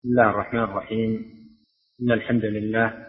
بسم الله الرحمن الرحيم. إن الحمد لله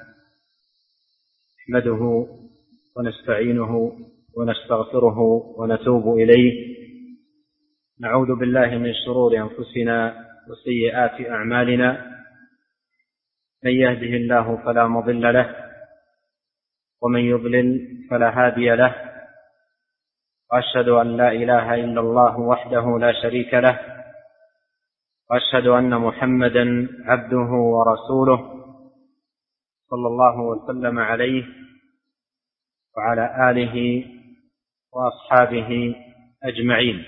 نحمده ونستعينه ونستغفره ونتوب إليه. نعوذ بالله من شرور أنفسنا وسيئات أعمالنا. من يهده الله فلا مضل له ومن يضلل فلا هادي له. وأشهد أن لا إله إلا الله وحده لا شريك له، وأشهد أن محمدا عبده ورسوله صلى الله وسلم عليه وعلى آله وأصحابه أجمعين.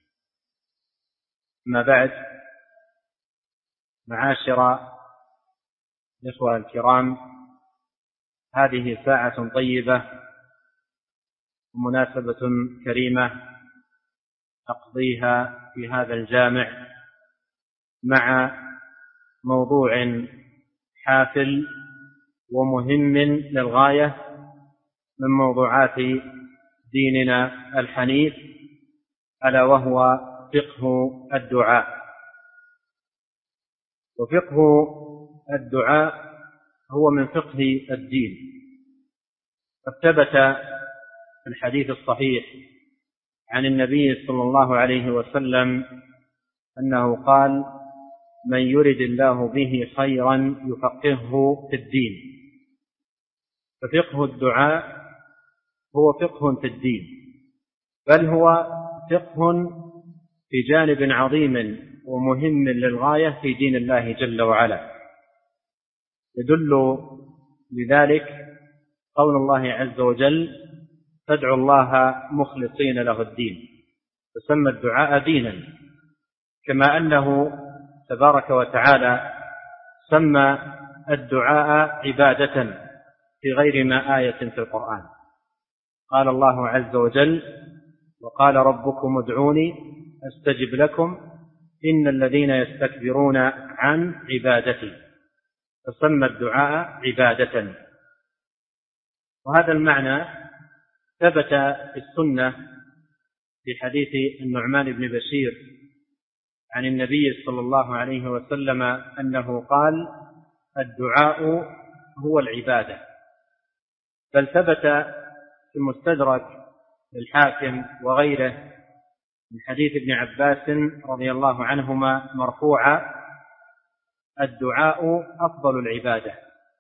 أما بعد، معاشر الإخوة الكرام، هذه ساعة طيبة ومناسبة كريمة نقضيها في هذا الجامع مع موضوع حافل ومهم للغاية من موضوعات ديننا الحنيف، ألا وهو فقه الدعاء. وفقه الدعاء هو من فقه الدين. قد ثبت في الحديث الصحيح عن النبي صلى الله عليه وسلم أنه قال: من يرد الله به خيرا يفقهه في الدين. ففقه الدعاء هو فقه في الدين، بل هو فقه في جانب عظيم ومهم للغاية في دين الله جل وعلا. يدل لذلك قول الله عز وجل: فادعوا الله مخلصين له الدين. فسمى الدعاء دينا، كما أنه تبارك وتعالى سمى الدعاء عبادة في غير ما آية في القرآن. قال الله عز وجل: وقال ربكم ادعوني أستجب لكم إن الذين يستكبرون عن عبادتي. فسمى الدعاء عبادة. وهذا المعنى ثبت في السنة في حديث النعمان بن بشير عن النبي صلى الله عليه وسلم أنه قال: الدعاء هو العبادة. بل ثبت في المستدرك للحاكم وغيره من حديث ابن عباس رضي الله عنهما مرفوعا: الدعاء أفضل العبادة.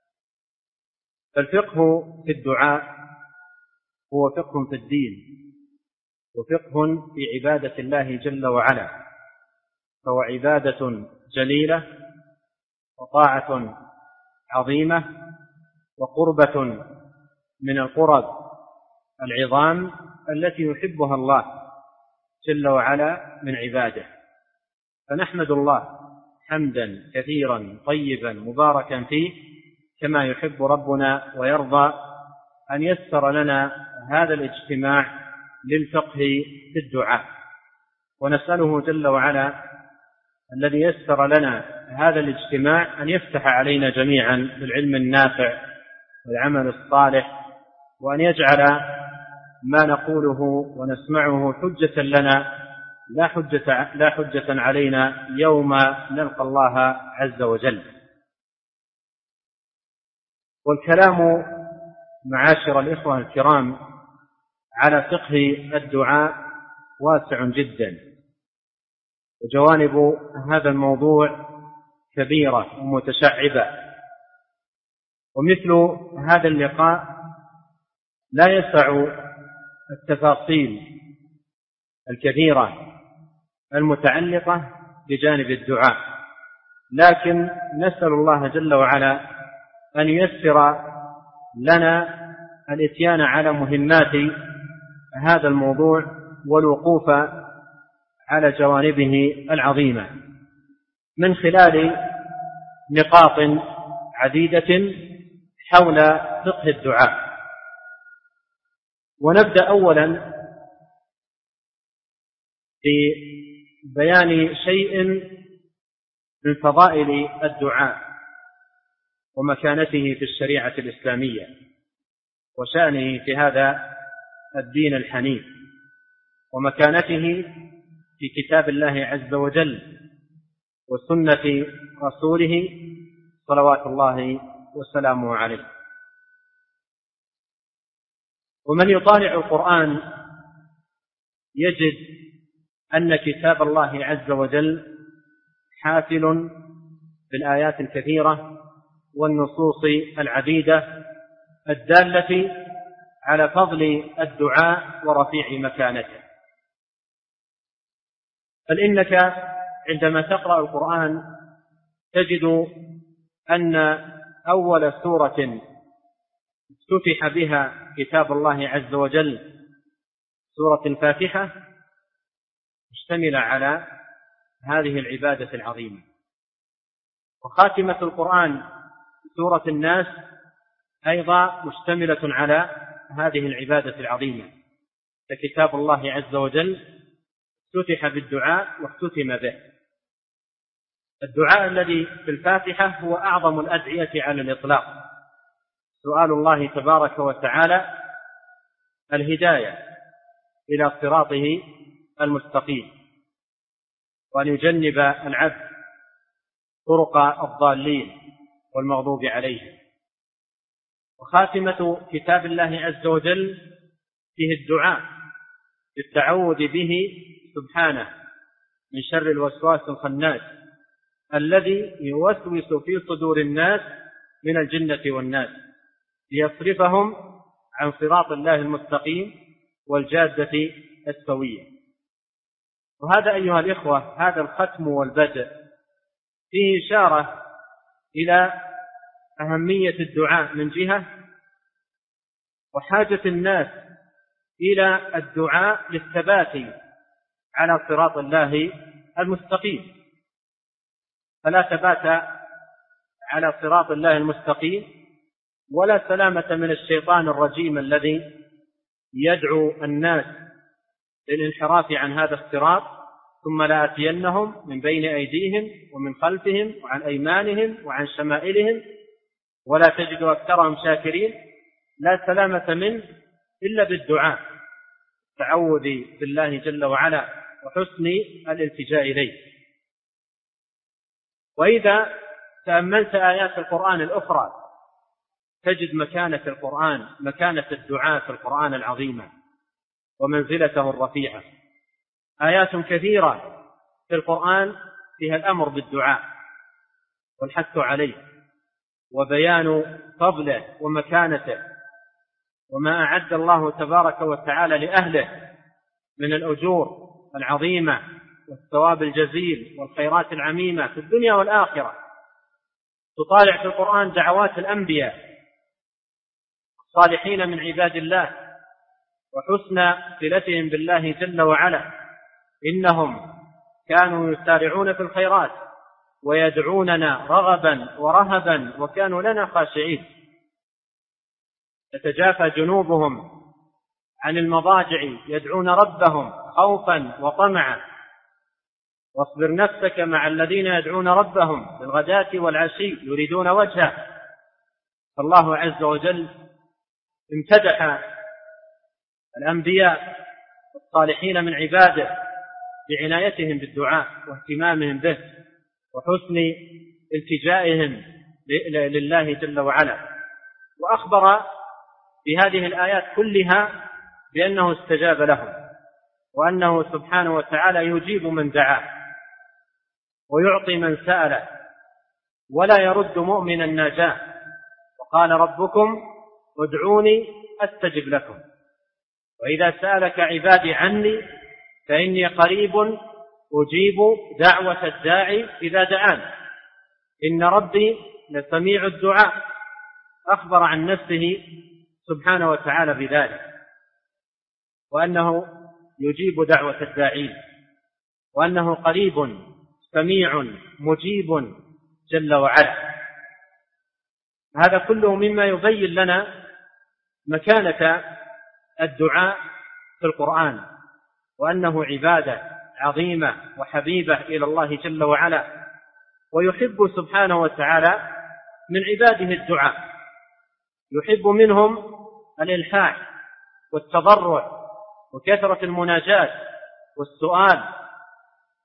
فالفقه في الدعاء هو فقه في الدين وفقه في عبادة الله جل وعلا، فهو عبادة جليلة وطاعة عظيمة وقربة من القرب العظام التي يحبها الله جل وعلا من عباده. فنحمد الله حمدا كثيرا طيبا مباركا فيه كما يحب ربنا ويرضى أن يسر لنا هذا الاجتماع للفقه في الدعاء. ونسأله جل وعلا الذي يسر لنا هذا الاجتماع أن يفتح علينا جميعا بالعلم النافع والعمل الصالح، وأن يجعل ما نقوله ونسمعه حجة لنا لا حجة علينا يوم نلقى الله عز وجل. والكلام معاشر الإخوة الكرام على فقه الدعاء واسع جدا، وجوانب هذا الموضوع كبيرة ومتشعبة. ومثل هذا اللقاء لا يسع التفاصيل الكثيرة المتعلقة بجانب الدعاء، لكن نسأل الله جل وعلا أن ييسر لنا الإتيان على مهمات هذا الموضوع والوقوف على جوانبه العظيمة من خلال نقاط عديدة حول فقه الدعاء. ونبدأ أولا ببيان شيء من فضائل الدعاء ومكانته في الشريعة الإسلامية وشأنه في هذا الدين الحنيف، ومكانته في كتاب الله عز وجل وسنة رسوله صلوات الله وسلامه عليه. ومن يطالع القرآن يجد أن كتاب الله عز وجل حافل بالآيات الكثيرة والنصوص العديدة الدالة على فضل الدعاء ورفيع مكانته. بل إنك عندما تقرأ القرآن تجد أن أول سورة افتتح بها كتاب الله عز وجل سورة الفاتحة مشتملة على هذه العبادة العظيمة، وخاتمة القرآن سورة الناس أيضا مشتملة على هذه العبادة العظيمة، فكتاب الله عز وجل افتتح بالدعاء واختتم به. الدعاء الذي في الفاتحة هو أعظم الأدعية على الإطلاق، سؤال الله تبارك وتعالى الهداية إلى صراطه المستقيم، وأن يجنب العبد طرق الضالين والمغضوب عليهم. وخاتمة كتاب الله عز وجل فيه الدعاء بالتعوذ به سبحانه من شر الوسواس الخناس الذي يوسوس في صدور الناس من الجنة والناس ليصرفهم عن صراط الله المستقيم والجادة السوية. وهذا أيها الإخوة، هذا الختم والبدء فيه إشارة إلى أهمية الدعاء من جهة، وحاجة الناس إلى الدعاء للثبات على صراط الله المستقيم. فلا ثبات على صراط الله المستقيم ولا سلامة من الشيطان الرجيم الذي يدعو الناس للانحراف عن هذا الصراط، ثم لآتينهم من بين أيديهم ومن خلفهم وعن أيمانهم وعن شمائلهم ولا تجد أكثرهم شاكرين. لا سلامة منه إلا بالدعاء، التعوذ بالله جل وعلا وحسن الالتجاء إليه. وإذا تأملت آيات القرآن الأخرى تجد مكانة القرآن، مكانة الدعاء في القرآن العظيمة ومنزلته الرفيعة. آيات كثيرة في القرآن فيها الأمر بالدعاء والحث عليه وبيان فضله ومكانته وما أعد الله تبارك وتعالى لأهله من الأجور العظيمة والثواب الجزيل والخيرات العميمة في الدنيا والآخرة. تطالع في القرآن دعوات الأنبياء الصالحين من عباد الله وحسن صلتهم بالله جل وعلا، إنهم كانوا يسارعون في الخيرات ويدعوننا رغبا ورهبا وكانوا لنا خاشعين. تتجافى جنوبهم عن المضاجع يدعون ربهم خوفا وطمعا، واصبر نفسك مع الذين يدعون ربهم بالغداة والعشي يريدون وجهه. فالله عز وجل امتدح الأنبياء الصالحين من عباده بعنايتهم بالدعاء واهتمامهم به وحسن التجائهم لله جل وعلا، وأخبر بهذه الآيات كلها بأنه استجاب لهم، وأنه سبحانه وتعالى يجيب من دعاه ويعطي من سأله ولا يرد مؤمنا ناجاه. وقال ربكم ادعوني أستجب لكم، وإذا سألك عبادي عني فإني قريب أجيب دعوة الداعي إذا دعان إن ربي لسميع الدعاء. أخبر عن نفسه سبحانه وتعالى بذلك، وأنه يجيب دعوة الداعين، وأنه قريب سميع مجيب جل وعلا. هذا كله مما يبين لنا مكانة الدعاء في القرآن، وأنه عبادة عظيمة وحبيبة إلى الله جل وعلا، ويحب سبحانه وتعالى من عباده الدعاء، يحب منهم الإلحاح والتضرع وكثرة المناجاة والسؤال،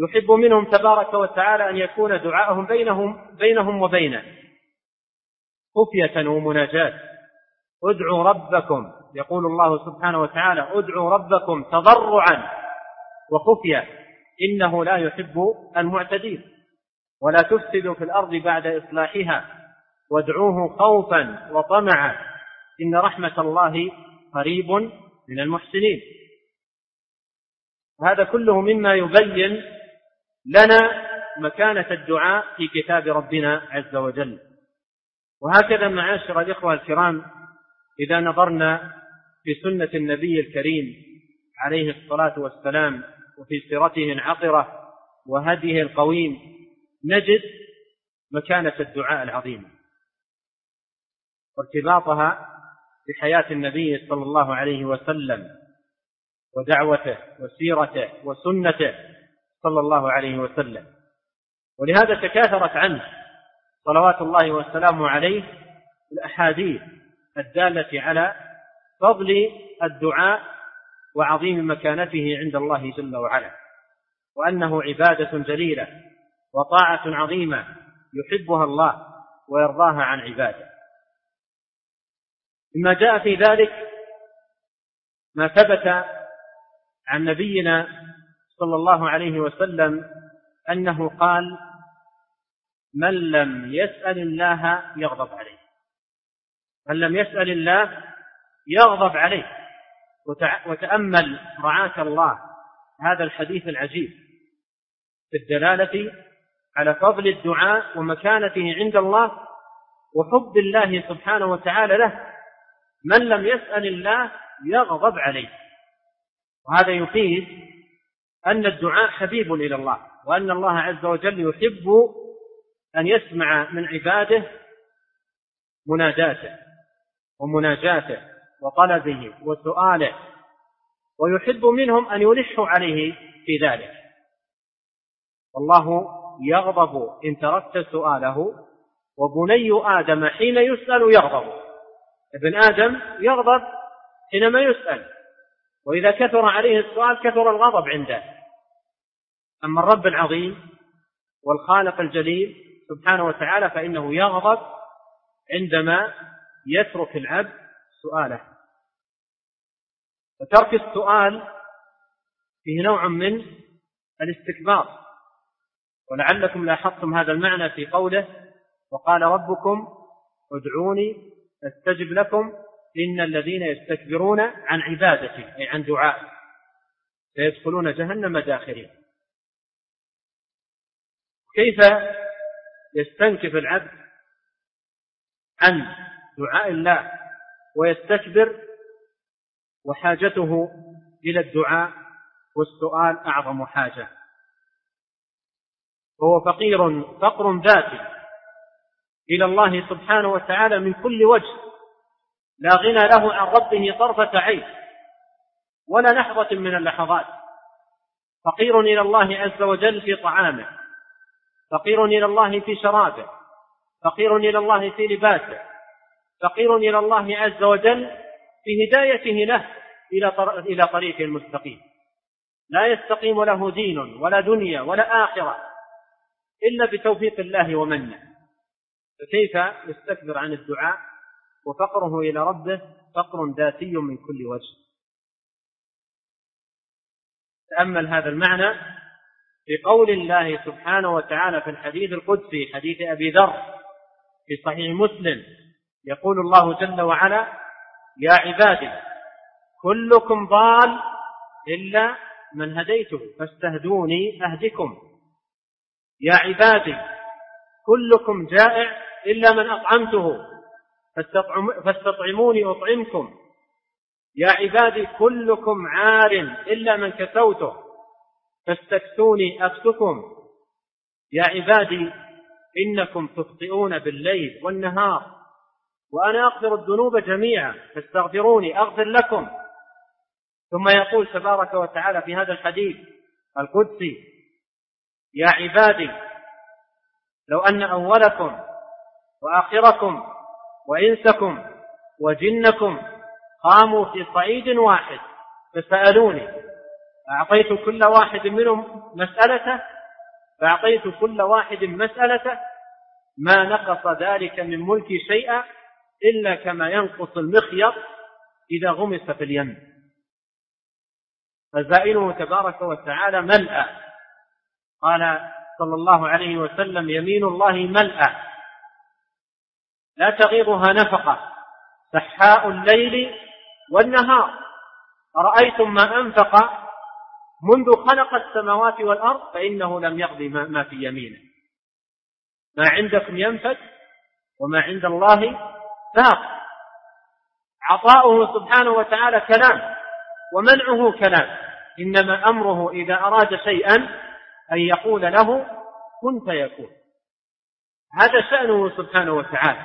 يحب منهم تبارك وتعالى أن يكون دعاءهم بينهم وبينه خفية ومناجاة. ادعوا ربكم، يقول الله سبحانه وتعالى: ادعوا ربكم تضرعا وخفية إنه لا يحب المعتدين، ولا تفسدوا في الأرض بعد إصلاحها وادعوه خوفا وطمعا إن رحمة الله قريب من المحسنين. هذا كله مما يبين لنا مكانة الدعاء في كتاب ربنا عز وجل. وهكذا معاشر الإخوة الكرام، إذا نظرنا في سنة النبي الكريم عليه الصلاة والسلام وفي سيرته العطرة وهديه القويم، نجد مكانة الدعاء العظيمة وارتباطها بحياة النبي صلى الله عليه وسلم ودعوته وسيرته وسنته صلى الله عليه وسلم. ولهذا تكاثرت عنه صلوات الله والسلام عليه الأحاديث الدالة على فضل الدعاء وعظيم مكانته عند الله جل وعلا، وأنه عبادة جليلة وطاعة عظيمة يحبها الله ويرضاها عن عباده. مما جاء في ذلك ما ثبت عن نبينا صلى الله عليه وسلم أنه قال: من لم يسأل الله يغضب عليه. من لم يسأل الله يغضب عليه. وتأمل رعاك الله هذا الحديث العجيب في الدلالة على فضل الدعاء ومكانته عند الله وحب الله سبحانه وتعالى له. من لم يسأل الله يغضب عليه. وهذا يفيد أن الدعاء حبيب إلى الله، وأن الله عز وجل يحب أن يسمع من عباده مناداته ومناجاته وطلبه وسؤاله، ويحب منهم أن يلحوا عليه في ذلك. والله يغضب إن تركت سؤاله، وبني آدم حين يسأل يغضب. ابن آدم يغضب حينما يسأل، وإذا كثر عليه السؤال كثر الغضب عنده. أما الرب العظيم والخالق الجليل سبحانه وتعالى فإنه يغضب عندما يترك العبد سؤاله. وترك السؤال فيه نوع من الاستكبار، ولعلكم لاحظتم هذا المعنى في قوله: وقال ربكم ادعوني استجب لكم إن الذين يستكبرون عن عبادتي، أي عن دعائي، سيدخلون جهنم داخرين. كيف يستنكف العبد عن دعاء الله ويستكبر وحاجته إلى الدعاء والسؤال أعظم حاجة؟ وهو فقير فقر ذاتي إلى الله سبحانه وتعالى من كل وجه، لا غنى له عن ربه طرفة عين ولا لحظة من اللحظات. فقير إلى الله عز وجل في طعامه، فقير إلى الله في شرابه، فقير إلى الله في لباسه، فقير إلى الله عز وجل في هدايته له إلى طريق المستقيم. لا يستقيم له دين ولا دنيا ولا آخرة إلا بتوفيق الله ومنه. فكيف يستكبر عن الدعاء وفقره إلى ربه فقر ذاتي من كل وجه؟ تأمل هذا المعنى في قول الله سبحانه وتعالى في الحديث القدسي، حديث أبي ذر في صحيح مسلم، يقول الله جل وعلا: يا عبادي كلكم ضال إلا من هديته فاستهدوني أهدكم. يا عبادي كلكم جائع إلا من أطعمته فاستطعموني أطعمكم. يا عبادي كلكم عار إلا من كسوته فاستكسوني أكسكم. يا عبادي إنكم تخطئون بالليل والنهار وأنا أغفر الذنوب جميعا فاستغفروني أغفر لكم. ثم يقول تبارك وتعالى في هذا الحديث القدسي: يا عبادي لو أن أولكم وآخركم وإنسكم وجنكم قاموا في صعيد واحد فسألوني أعطيت كل واحد منهم مسألته فأعطيت كل واحد مسألته ما نقص ذلك من ملكي شيئا إلا كما ينقص المخيط إذا غمس في اليم. فزائنه تبارك وتعالى ملأ. قال صلى الله عليه وسلم: يمين الله ملأ لا تغيضها نفقة سحاء الليل والنهار. أرأيتم ما أنفق منذ خلق السماوات والأرض فإنه لم يقضي ما في يمينه. ما عندكم ينفد وما عند الله باق. عطاؤه سبحانه وتعالى كلام ومنعه كلام. إنما أمره إذا أراد شيئا أن يقول له كن فيكون. هذا شأنه سبحانه وتعالى.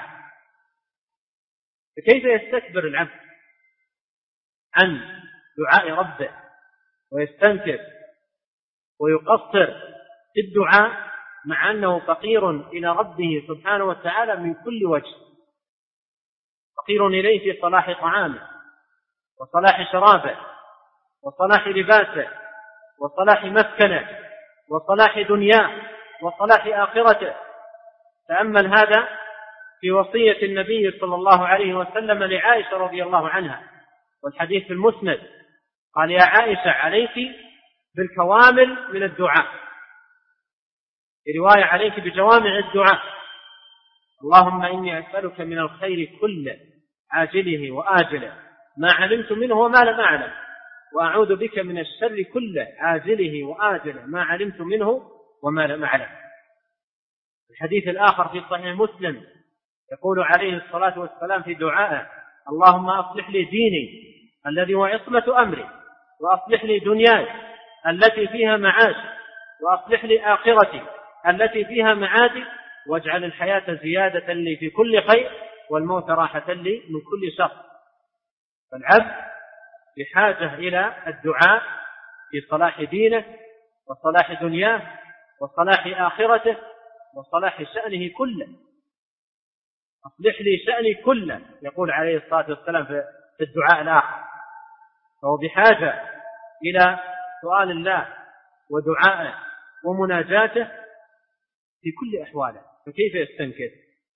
فكيف يستكبر العبد عن دعاء ربه ويستنكر ويقصر في الدعاء مع أنه فقير إلى ربه سبحانه وتعالى من كل وجه، فقير إليه في صلاح طعامه وصلاح شرابه وصلاح لباسه وصلاح مسكنه وصلاح دنياه وصلاح آخرته. تأمل هذا في وصية النبي صلى الله عليه وسلم لعائشة رضي الله عنها، والحديث في المسند، قال: يا عائشة عليك بالكوامل من الدعاء، في رواية عليك بجوامع الدعاء. اللهم إني أسألك من الخير كله عاجله وآجله ما علمت منه وما لم أعلم، وأعوذ بك من الشر كله عاجله وآجله ما علمت منه وما لم أعلم. الحديث الآخر في صحيح مسلم يقول عليه الصلاة والسلام في دعائه: اللهم أصلح لي ديني الذي هو عصمة أمري، وأصلح لي دنياي التي فيها معاش، وأصلح لي آخرتي التي فيها معادي، واجعل الحياة زيادة لي في كل خير والموت راحة لي من كل شر. فالعبد بحاجة إلى الدعاء في صلاح دينه وصلاح دنياه وصلاح آخرته وصلاح شأنه كله. أصلح لي شأني كله، يقول عليه الصلاة والسلام في الدعاء الآخر. فهو بحاجة إلى سؤال الله ودعائه ومناجاته في كل أحواله، فكيف يستنكر؟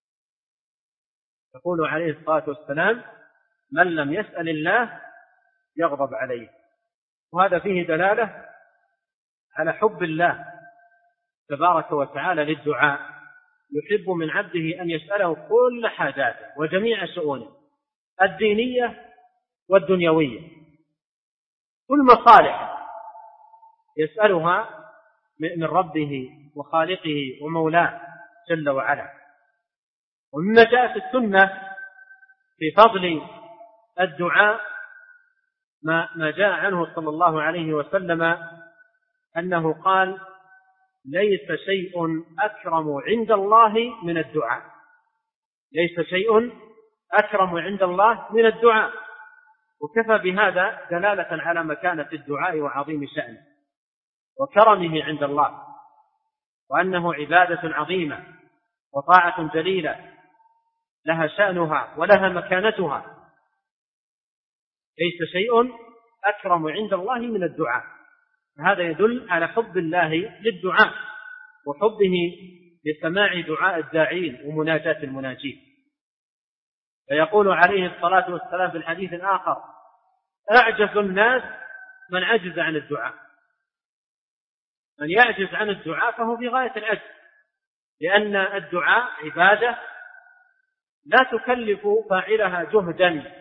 يقول عليه الصلاة والسلام: من لم يسأل الله يغضب عليه. وهذا فيه دلالة على حب الله تبارك وتعالى للدعاء، يحب من عبده أن يسأله كل حاجاته وجميع شؤونه الدينية والدنيوية، كل مصالح يسألها من ربه وخالقه ومولاه جل وعلا. ومما جاء في السنة في فضل الدعاء ما جاء عنه صلى الله عليه وسلم أنه قال: ليس شيء أكرم عند الله من الدعاء. ليس شيء أكرم عند الله من الدعاء. وكفى بهذا دلالة على مكانة الدعاء وعظيم شأنه وكرمه عند الله، وأنه عبادة عظيمة وطاعة جليلة لها شأنها ولها مكانتها. ليس شيء أكرم عند الله من الدعاء. هذا يدل على حب الله للدعاء وحبه لسماع دعاء الداعين ومناجاة المناجين. فيقول عليه الصلاة والسلام في الحديث الآخر: أعجز الناس من عجز عن الدعاء. من يعجز عن الدعاء فهو في غاية العجز، لأن الدعاء عبادة لا تكلف فاعلها جهدا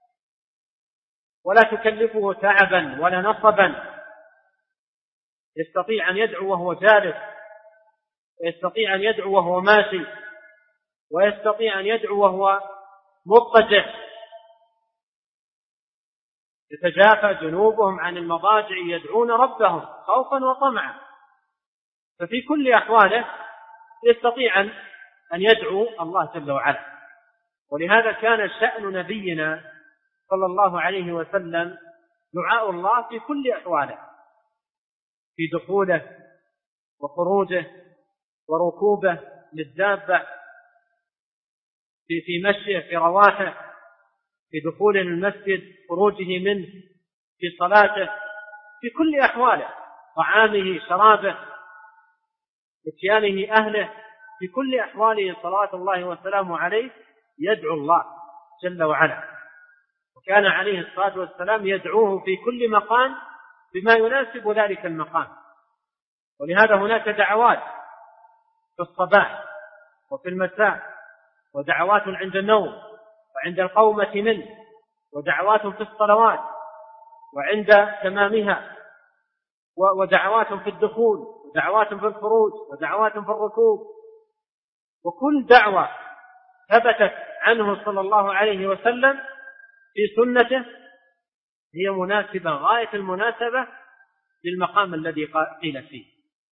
ولا تكلفه تعبا ولا نصبا. يستطيع أن يدعو وهو جالس، ويستطيع أن يدعو وهو ماشي، ويستطيع أن يدعو وهو مضطجع. يتجافى جنوبهم عن المضاجع يدعون ربهم خوفا وطمعا. ففي كل أحواله يستطيع أن يدعو الله جل وعلا. ولهذا كان شأن نبينا صلى الله عليه وسلم دعاء الله في كل أحواله، في دخوله وخروجه وركوبه للدابة، في مشيه، في رواحه، في دخول المسجد، خروجه منه، في صلاته، في كل أحواله، طعامه، شرابه. إتيانه أهله في كل أحواله صلوات الله وسلامه عليه يدعو الله جل وعلا، وكان عليه الصلاة والسلام يدعوه في كل مقام بما يناسب ذلك المقام. ولهذا هناك دعوات في الصباح وفي المساء، ودعوات عند النوم وعند القومة منه، ودعوات في الصلوات وعند تمامها، ودعوات في الدخول، ودعوات في الخروج، ودعوات في الركوب. وكل دعوة ثبتت عنه صلى الله عليه وسلم في سنته هي مناسبة غاية المناسبة للمقام الذي قيل فيه.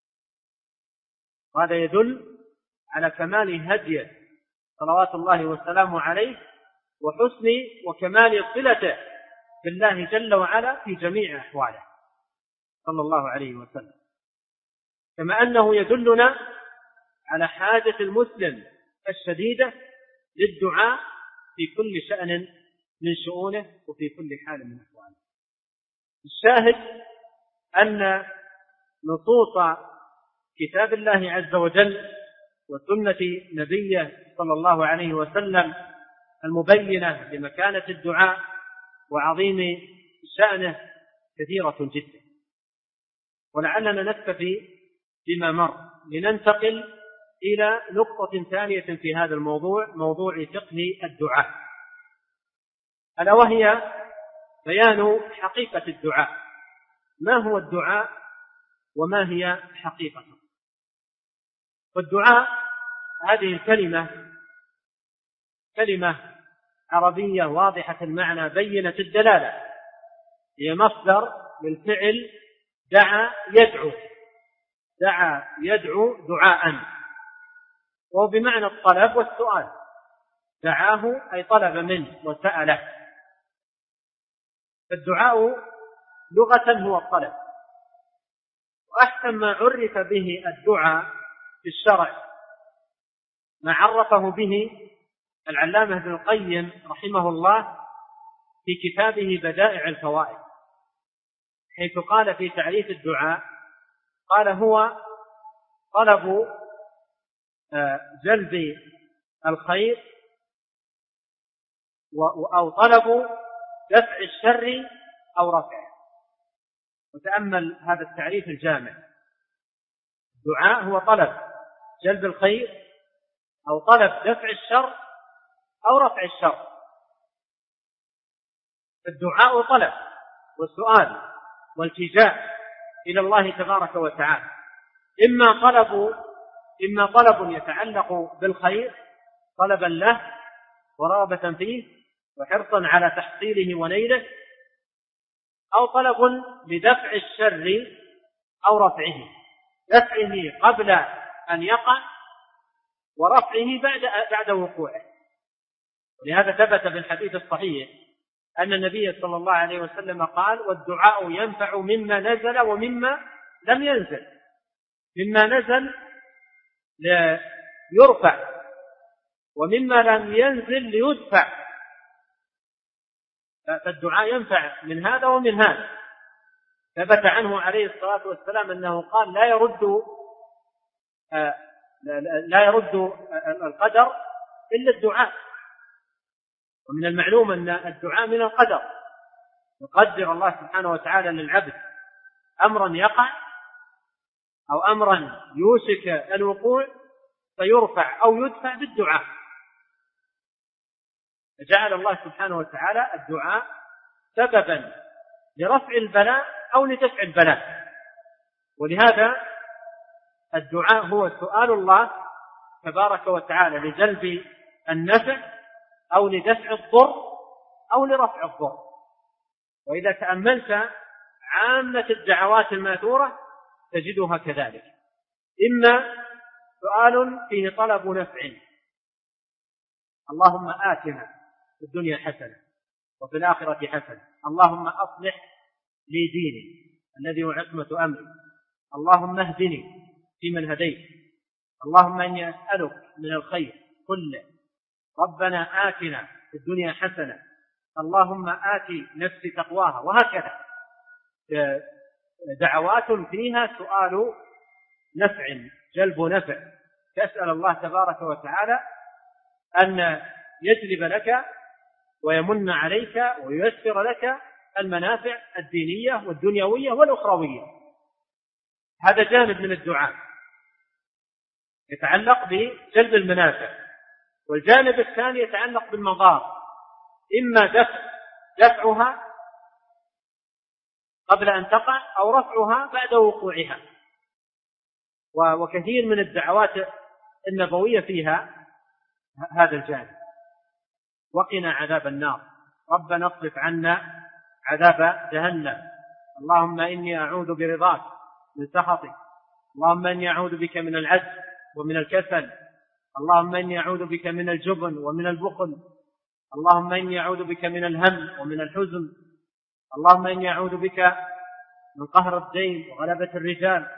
وهذا يدل على كمال هديه صلوات الله وسلامه عليه وحسن وكمال صلته بالله جل وعلا في جميع أحواله صلى الله عليه وسلم، كما أنه يدلنا على حاجة المسلم الشديدة للدعاء في كل شأن من شؤونه وفي كل حال من أحواله. الشاهد أن نصوص كتاب الله عز وجل وسنة نبيه صلى الله عليه وسلم المبينة لمكانة الدعاء وعظيم شأنه كثيرة جدا، ولعلنا نكتفي بما مر لننتقل إلى نقطة ثانية في هذا الموضوع، موضوع فقه الدعاء، ألا وهي بيان حقيقة الدعاء. ما هو الدعاء وما هي حقيقته؟ والدعاء هذه الكلمة كلمة عربية واضحة المعنى بينة الدلالة، هي مصدر للفعل دعا يدعو، دعا يدعو دعاء، وهو بمعنى الطلب والسؤال، دعاه أي طلب منه وسأله. فالدعاء لغة هو الطلب، وأحسن ما عرف به الدعاء في الشرع ما عرفه به العلامة ابن القيم رحمه الله في كتابه بدائع الفوائد، حيث قال في تعريف الدعاء قال هو طلب جلب الخير أو طلب دفع الشر أو رفعه. وتأمل هذا التعريف الجامع، الدعاء هو طلب جلب الخير أو طلب دفع الشر أو رفع الشر. الدعاء طلب والسؤال والتجاء إلى الله تبارك وتعالى، إما طلب يتعلق بالخير طلبا له ورغبة فيه وحرصا على تحصيله ونيله، أو طلب لدفع الشر أو رفعه، دفعه قبل أن يقع ورفعه بعد وقوعه. ولهذا ثبت في الحديث الصحيح أن النبي صلى الله عليه وسلم قال: والدعاء ينفع مما نزل ومما لم ينزل. مما نزل ليرفع، ومما لم ينزل ليدفع. فالدعاء ينفع من هذا ومن هذا. ثبت عنه عليه الصلاة والسلام أنه قال: لا يرد القدر إلا الدعاء. ومن المعلوم أن الدعاء من القدر، يقدر الله سبحانه وتعالى للعبد أمرا يقع أو أمرا يوشك الوقوع فيرفع أو يدفع بالدعاء. فجعل الله سبحانه وتعالى الدعاء سببا لرفع البلاء أو لدفع البلاء. ولهذا الدعاء هو سؤال الله تبارك وتعالى لجلب النفع أو لدفع الضر أو لرفع الضر. وإذا تأملت عامة الدعوات الماثورة تجدها كذلك، إما سؤال فيه طلب نفع: اللهم آتنا في الدنيا حسنة وفي الآخرة حسنة، اللهم أصلح لي ديني الذي هو عصمة أمري، اللهم اهدني فيمن هديت، اللهم إني أسألك من الخير كله، ربنا آتنا في الدنيا حسنة، اللهم آتي نفسي تقواها. وهكذا دعوات فيها سؤال نفع جلب نفع، تسأل الله تبارك وتعالى أن يجلب لك ويمن عليك وييسر لك المنافع الدينية والدنيوية والأخروية. هذا جانب من الدعاء يتعلق بجلب المنافع. والجانب الثاني يتعلق بالمضار، إما دفعها قبل أن تقع أو رفعها بعد وقوعها. وكثير من الدعوات النبوية فيها هذا الجانب. وقنا عذاب النار، ربنا اصرف عنا عذاب جهنم، اللهم إني أعوذ برضاك من سخطك، اللهم إني أعوذ بك من العجز ومن الكسل، اللهم إني أعوذ بك من الجبن ومن البخل، اللهم إني أعوذ بك من الهم ومن الحزن، اللهم إني أعوذ بك من قهر الدين وغلبة الرجال،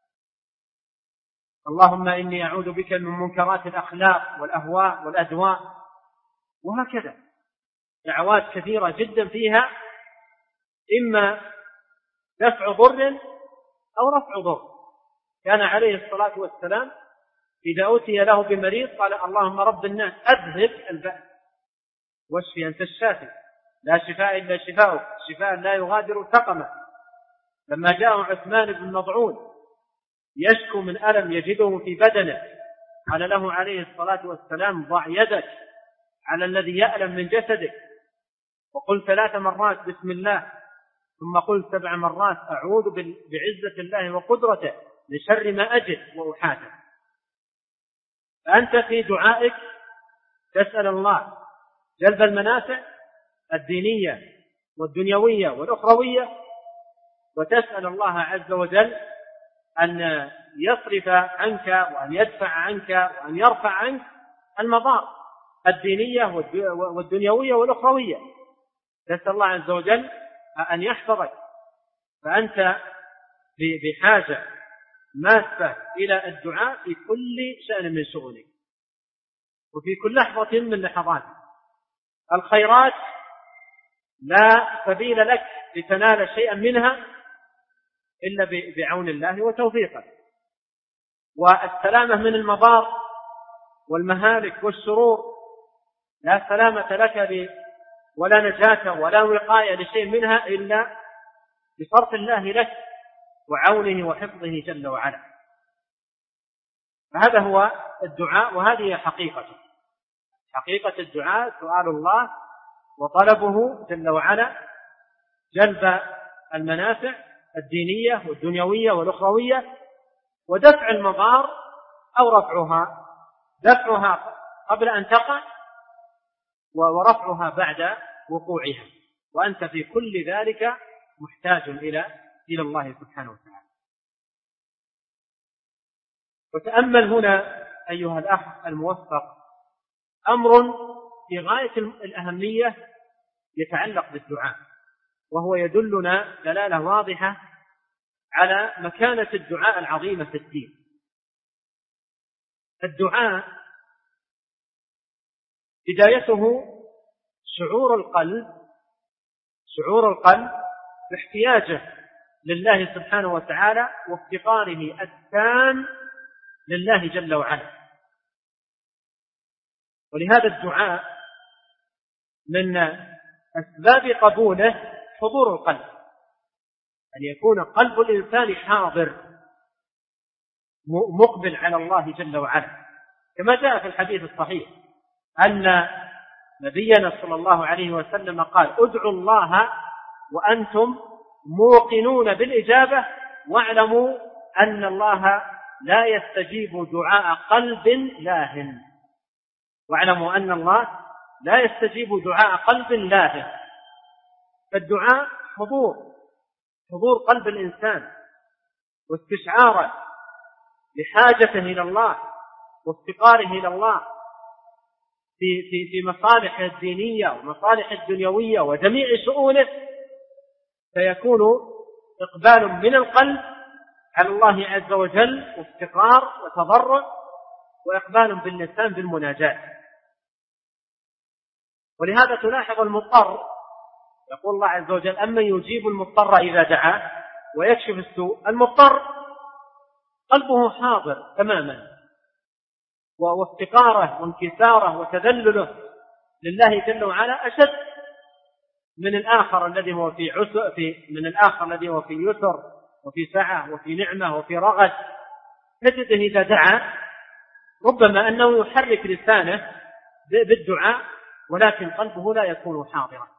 اللهم إني أعوذ بك من منكرات الأخلاق والأهواء والأدواء. وهكذا دعوات كثيرة جدا فيها إما دفع ضر أو رفع ضر. كان عليه الصلاة والسلام إذا أتي له بمريض قال اللهم رب الناس أذهب البأس واشفي أنت الشافي لا شفاء إلا شفاؤك شفاء لا يغادر سقما. لما جاء عثمان بن مضعون يشكو من ألم يجده في بدنه قال له عليه الصلاة والسلام ضع يدك على الذي يألم من جسدك وقل 3 مرات بسم الله ثم قل 7 مرات أعوذ بعزة الله وقدرته من شر ما أجد وأحاذر. فأنت في دعائك تسأل الله جلب المنافع الدينية والدنيوية والأخروية، وتسأل الله عز وجل أن يصرف عنك وأن يدفع عنك وأن يرفع عنك المضار الدينية والدنيوية والأخروية. تسأل الله عز وجل أن يحفظك. فأنت بحاجة ماسة إلى الدعاء في كل شأن من شؤونك وفي كل لحظة من لحظات. الخيرات لا سبيل لك لتنال شيئا منها إلا بعون الله وتوفيقه. والسلامة من المضار والمهالك والشرور لا سلامة لك ولا نجاة ولا وقاية لشيء منها إلا بصرف الله لك وعونه وحفظه جل وعلا. فهذا هو الدعاء، وهذه حقيقة الدعاء سؤال الله وطلبه جل وعلا جلب المنافع الدينية والدنيوية والأخروية ودفع المضار أو رفعها، دفعها قبل أن تقع ورفعها بعد وقوعها. وأنت في كل ذلك محتاج إلى الله سبحانه وتعالى. وتأمل هنا أيها الأخ الموفق أمر في غاية الأهمية يتعلق بالدعاء، وهو يدلنا دلالة واضحة على مكانة الدعاء العظيمة في الدين. الدعاء بدايته شعور القلب باحتياجه لله سبحانه وتعالى وافتقاره التام لله جل وعلا. ولهذا الدعاء من أسباب قبوله حضور القلب، أن يكون قلب الإنسان حاضر مقبل على الله جل وعلا، كما جاء في الحديث الصحيح أن نبينا صلى الله عليه وسلم قال ادعوا الله وأنتم موقنون بالإجابة واعلموا أن الله لا يستجيب دعاء قلب لاهٍ. واعلموا أن الله لا يستجيب دعاء قلب لاهٍ. فالدعاء حضور قلب الإنسان واستشعاره بحاجته إلى الله وافتقاره إلى الله في مصالح الدينية ومصالح الدنيوية وجميع شؤونه، فيكون إقبال من القلب على الله عز وجل وافتقار وتضرع، وإقبال باللسان بالمناجاة. ولهذا تلاحظ المضطر يقول الله عز وجل أمن يجيب المضطر إذا دعاه ويكشف السوء. المضطر قلبه حاضر تماما، وافتقاره وانكساره وتذلله لله جل وعلا أشد من الآخر الذي هو في عسر، من الآخر الذي هو في يسر وفي سعة وفي نعمة وفي رغد. تجده إذا دعا ربما أنه يحرك لسانه بالدعاء ولكن قلبه لا يكون حاضرا،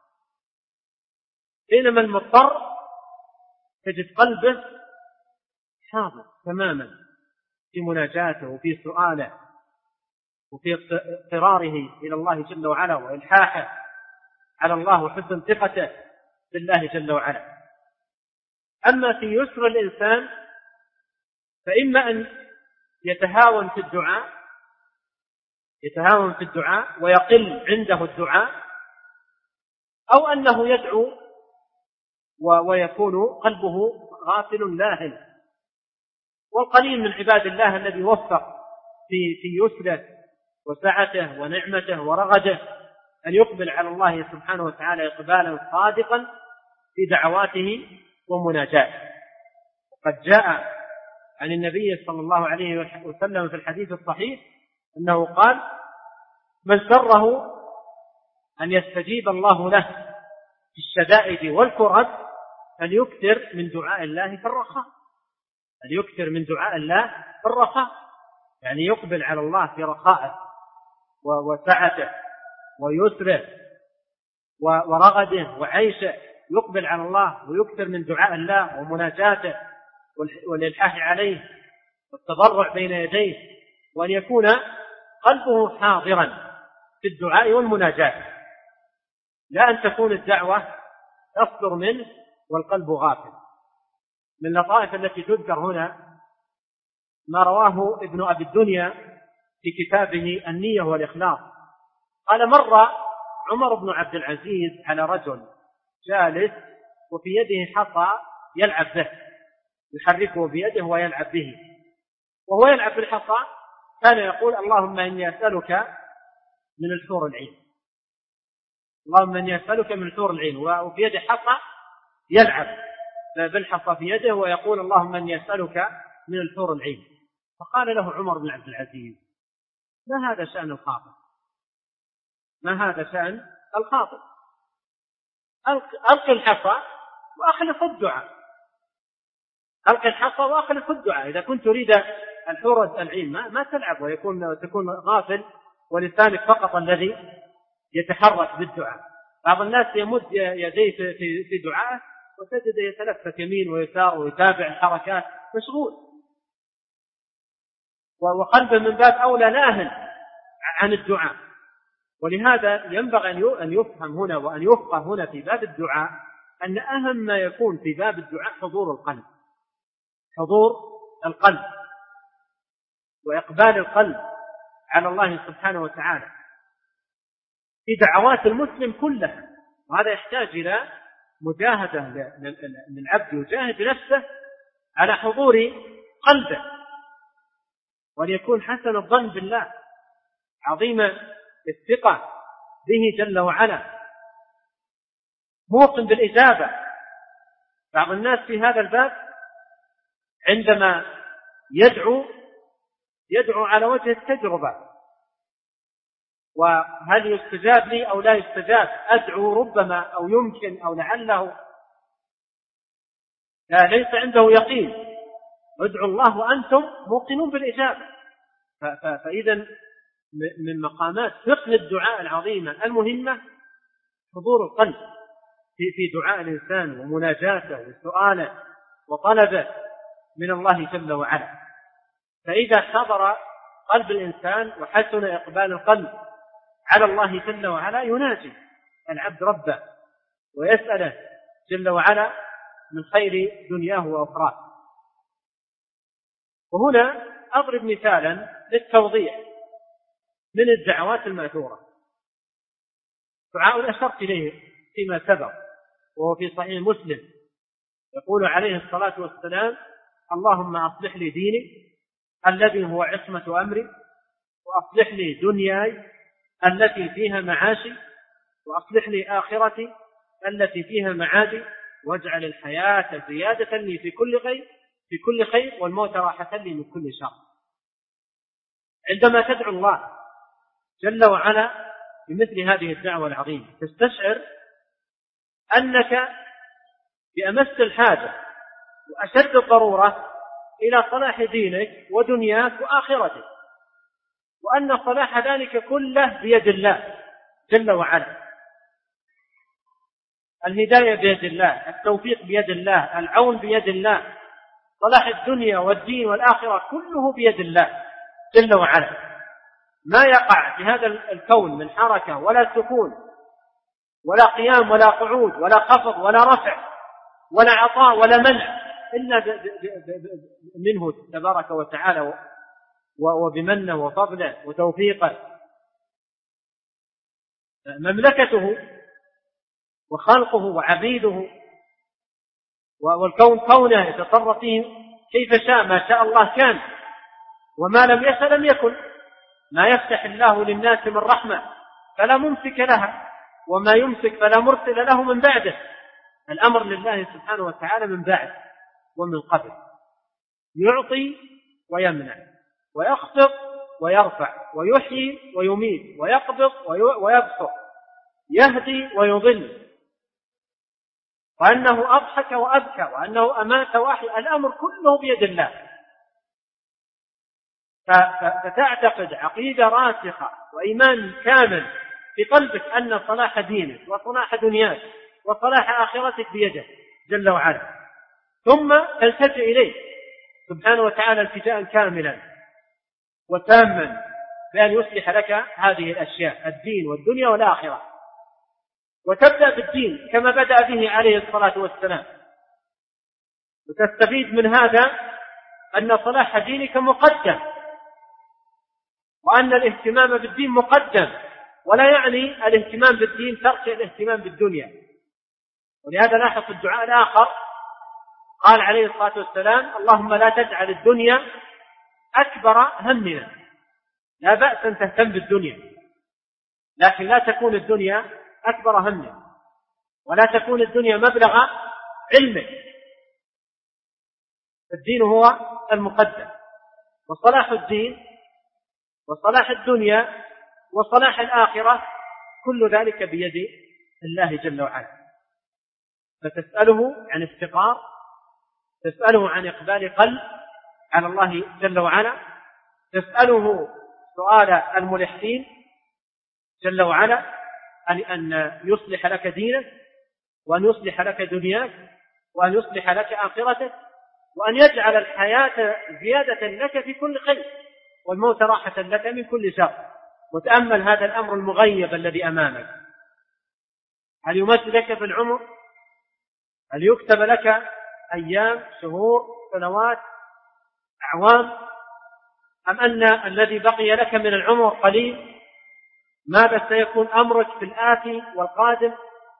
بينما المضطر تجد قلبه حاضر تماما في مناجاته وفي سؤاله وفي اضطراره إلى الله جل وعلا وإلحاحه على الله وحسن ثقته بالله جل وعلا. أما في يسر الإنسان فإما أن يتهاون في الدعاء ويقل عنده الدعاء، أو أنه يدعو ويكون قلبه غافل لاهٍ. والقليل من عباد الله الذي وفق في يسره وسعته ونعمته ورغده أن يقبل على الله سبحانه وتعالى إقبالا صادقا في دعواته ومناجاته. وقد جاء عن النبي صلى الله عليه وسلم في الحديث الصحيح أنه قال: من سره أن يستجيب الله له في الشدائد والكرب فليكثر من دعاء الله في الرخاء. يعني يقبل على الله في رخائه وسعته ويسره ورغده وعيشه، يقبل على الله ويكثر من دعاء الله ومناجاته والإلحاح عليه والتضرع بين يديه، وأن يكون قلبه حاضرا في الدعاء والمناجاة، لا أن تكون الدعوة تصدر منه والقلب غافل. من اللطائف التي تذكر هنا ما رواه ابن أبي الدنيا في كتابه النية والإخلاص، قال: مر عمر بن عبد العزيز على رجل جالس وفي يده حصى يلعب به، يحركه بيده ويلعب به، وهو يلعب بالحصى كان يقول: اللهم إني أسألك من الحور العين، اللهم إني أسألك من الحور العين، وفي يده حصى يلعب بالحصى في يده ويقول: اللهم إني أسألك من الحور العين. فقال له عمر بن عبد العزيز: ما هذا شأن الخاطب؟ ألق الحصى وأخلص الدعاء. إذا كنت تريد الحور العين ما تلعب وتكون غافل ولسانك فقط الذي يتحرك بالدعاء. بعض الناس يمد يديه في دعائه وتجد يتلفت يمين ويسار ويتابع الحركات، مشغول، وقلبه من باب أولى لاهٍ عن الدعاء. ولهذا ينبغي أن يفهم هنا وأن يفقه هنا في باب الدعاء أن أهم ما يكون في باب الدعاء حضور القلب وإقبال القلب على الله سبحانه وتعالى في دعوات المسلم كلها. وهذا يحتاج إلى مجاهدة للعبد يجاهد نفسه على حضور قلبه، وليكون حسن الظن بالله، عظيم الثقة به جل وعلا، موقن بالإجابة. بعض الناس في هذا الباب عندما يدعو على وجه التجربة، وهل يستجاب لي أو لا يستجاب، أدعو ربما أو يمكن أو لعله، ليس عنده يقين. ادعوا الله وأنتم موقنون بالإجابة. فإذا من مقامات فقه الدعاء العظيمة المهمة حضور القلب في دعاء الإنسان ومناجاته وسؤاله وطلبه من الله جل وعلا. فإذا حضر قلب الإنسان وحسن إقبال القلب على الله جل وعلا يناجي العبد ربه ويسأله جل وعلا من خير دنياه وأخراه. وهنا أضرب مثالا للتوضيح من الدعوات المأثورة، دعاء أشرت إليه فيما سبق وهو في صحيح مسلم، يقول عليه الصلاة والسلام: اللهم أصلح لي ديني الذي هو عصمة أمري، وأصلح لي دنياي التي فيها معاشي، وأصلح لي آخرتي التي فيها معادي، واجعل الحياة زيادة لي في كل خير، في كل خير والموت راحة لي من كل شر. عندما تدعو الله جل وعلا بمثل هذه الدعوة العظيمة تستشعر أنك بأمس الحاجة وأشد الضرورة إلى صلاح دينك ودنياك وآخرتك، وأن صلاح ذلك كله بيد الله جل وعلا. الهداية بيد الله، التوفيق بيد الله، العون بيد الله، صلاح الدنيا والدين والآخرة كله بيد الله جل وعلا. ما يقع في هذا الكون من حركة ولا سكون ولا قيام ولا قعود ولا خفض ولا رفع ولا عطاء ولا منع إلا منه تبارك وتعالى وبمنه وفضله وتوفيقه. مملكته وخلقه وعبيده والكون كونه يتصرف فيه كيف شاء، ما شاء الله كان وما لم يشأ لم يكن. ما يفتح الله للناس من رحمة فلا ممسك لها وما يمسك فلا مرسل له من بعده. الأمر لله سبحانه وتعالى من بعد ومن قبل، يعطي ويمنع ويخفض ويرفع ويحيي ويميت ويقبض ويبسط، يهدي ويضل، وأنه أضحك وأبكى وأنه أمات وأحيا. الأمر كله بيد الله. فتعتقد عقيدة راسخة وإيمان كامل في قلبك أن صلاح دينك وصلاح دنياك وصلاح آخرتك بيده جل وعلا، ثم تلتجئ إليه سبحانه وتعالى التجاء كاملا وتاما بأن يصلح لك هذه الأشياء الدين والدنيا والآخرة. وتبدأ بالدين كما بدأ به عليه الصلاة والسلام، وتستفيد من هذا أن صلاح دينك مقدم، وأن الاهتمام بالدين مقدم، ولا يعني الاهتمام بالدين ترك الاهتمام بالدنيا. ولهذا لاحظ في الدعاء الآخر قال عليه الصلاة والسلام: اللهم لا تجعل الدنيا أكبر همنا. لا بأس أن تهتم بالدنيا، لكن لا تكون الدنيا أكبر همك، ولا تكون الدنيا مبلغ علمك. الدين هو المقدم، وصلاح الدين وصلاح الدنيا وصلاح الآخرة كل ذلك بيد الله جل وعلا. فتسأله عن افتقار، تسأله عن إقبال قلب على الله جل وعلا، تسأله سؤال الملحين جل وعلا أن يصلح لك دينك، وأن يصلح لك دنياك، وأن يصلح لك آخرتك، وأن يجعل الحياة زيادة لك في كل خير والموت راحة لك من كل شر. وتأمل هذا الأمر المغيب الذي أمامك. هل يمد لك في العمر؟ هل يكتب لك أيام، شهور، سنوات، أعوام؟ أم أن الذي بقي لك من العمر قليل؟ ماذا سيكون أمرك في الآتي والقادم؟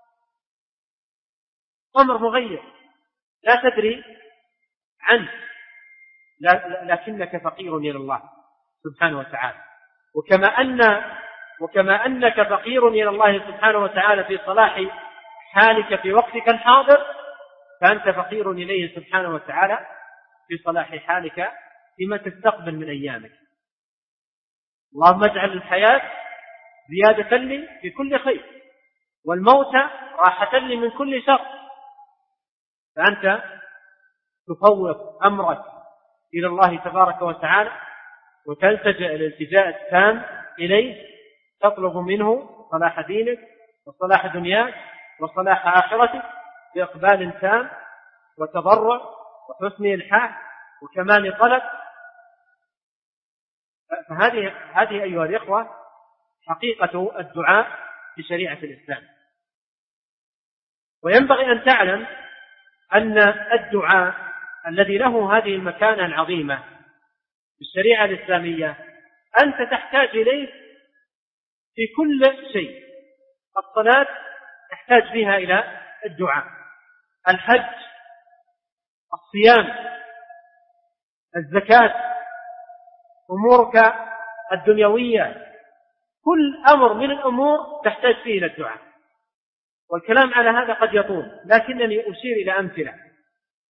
أمر مغيب لا تدري عنه، لكنك فقير إلى الله سبحانه وتعالى. وكما أنك فقير إلى الله سبحانه وتعالى في صلاح حالك في وقتك الحاضر، فأنت فقير إليه سبحانه وتعالى في صلاح حالك فيما تستقبل من أيامك. اللهم اجعل الحياة زيادة لي في كل خير والموت راحة لي من كل شر. فأنت تفوض أمرك إلى الله تبارك وتعالى وتلتجئ الالتجاء التام إليه، تطلب منه صلاح دينك وصلاح دنياك وصلاح آخرتك بإقبال تام وتضرع وحسن إلحاح وكمال طلب. فهذه أيها الإخوة حقيقة الدعاء في شريعة الإسلام. وينبغي أن تعلم أن الدعاء الذي له هذه المكانة العظيمة في الشريعة الإسلامية أنت تحتاج إليه في كل شيء. الصلاة تحتاج فيها إلى الدعاء، الحج، الصيام، الزكاة، أمورك الدنيوية، كل أمر من الأمور تحتاج فيه إلى الدعاء. والكلام على هذا قد يطول، لكنني أشير إلى أمثلة.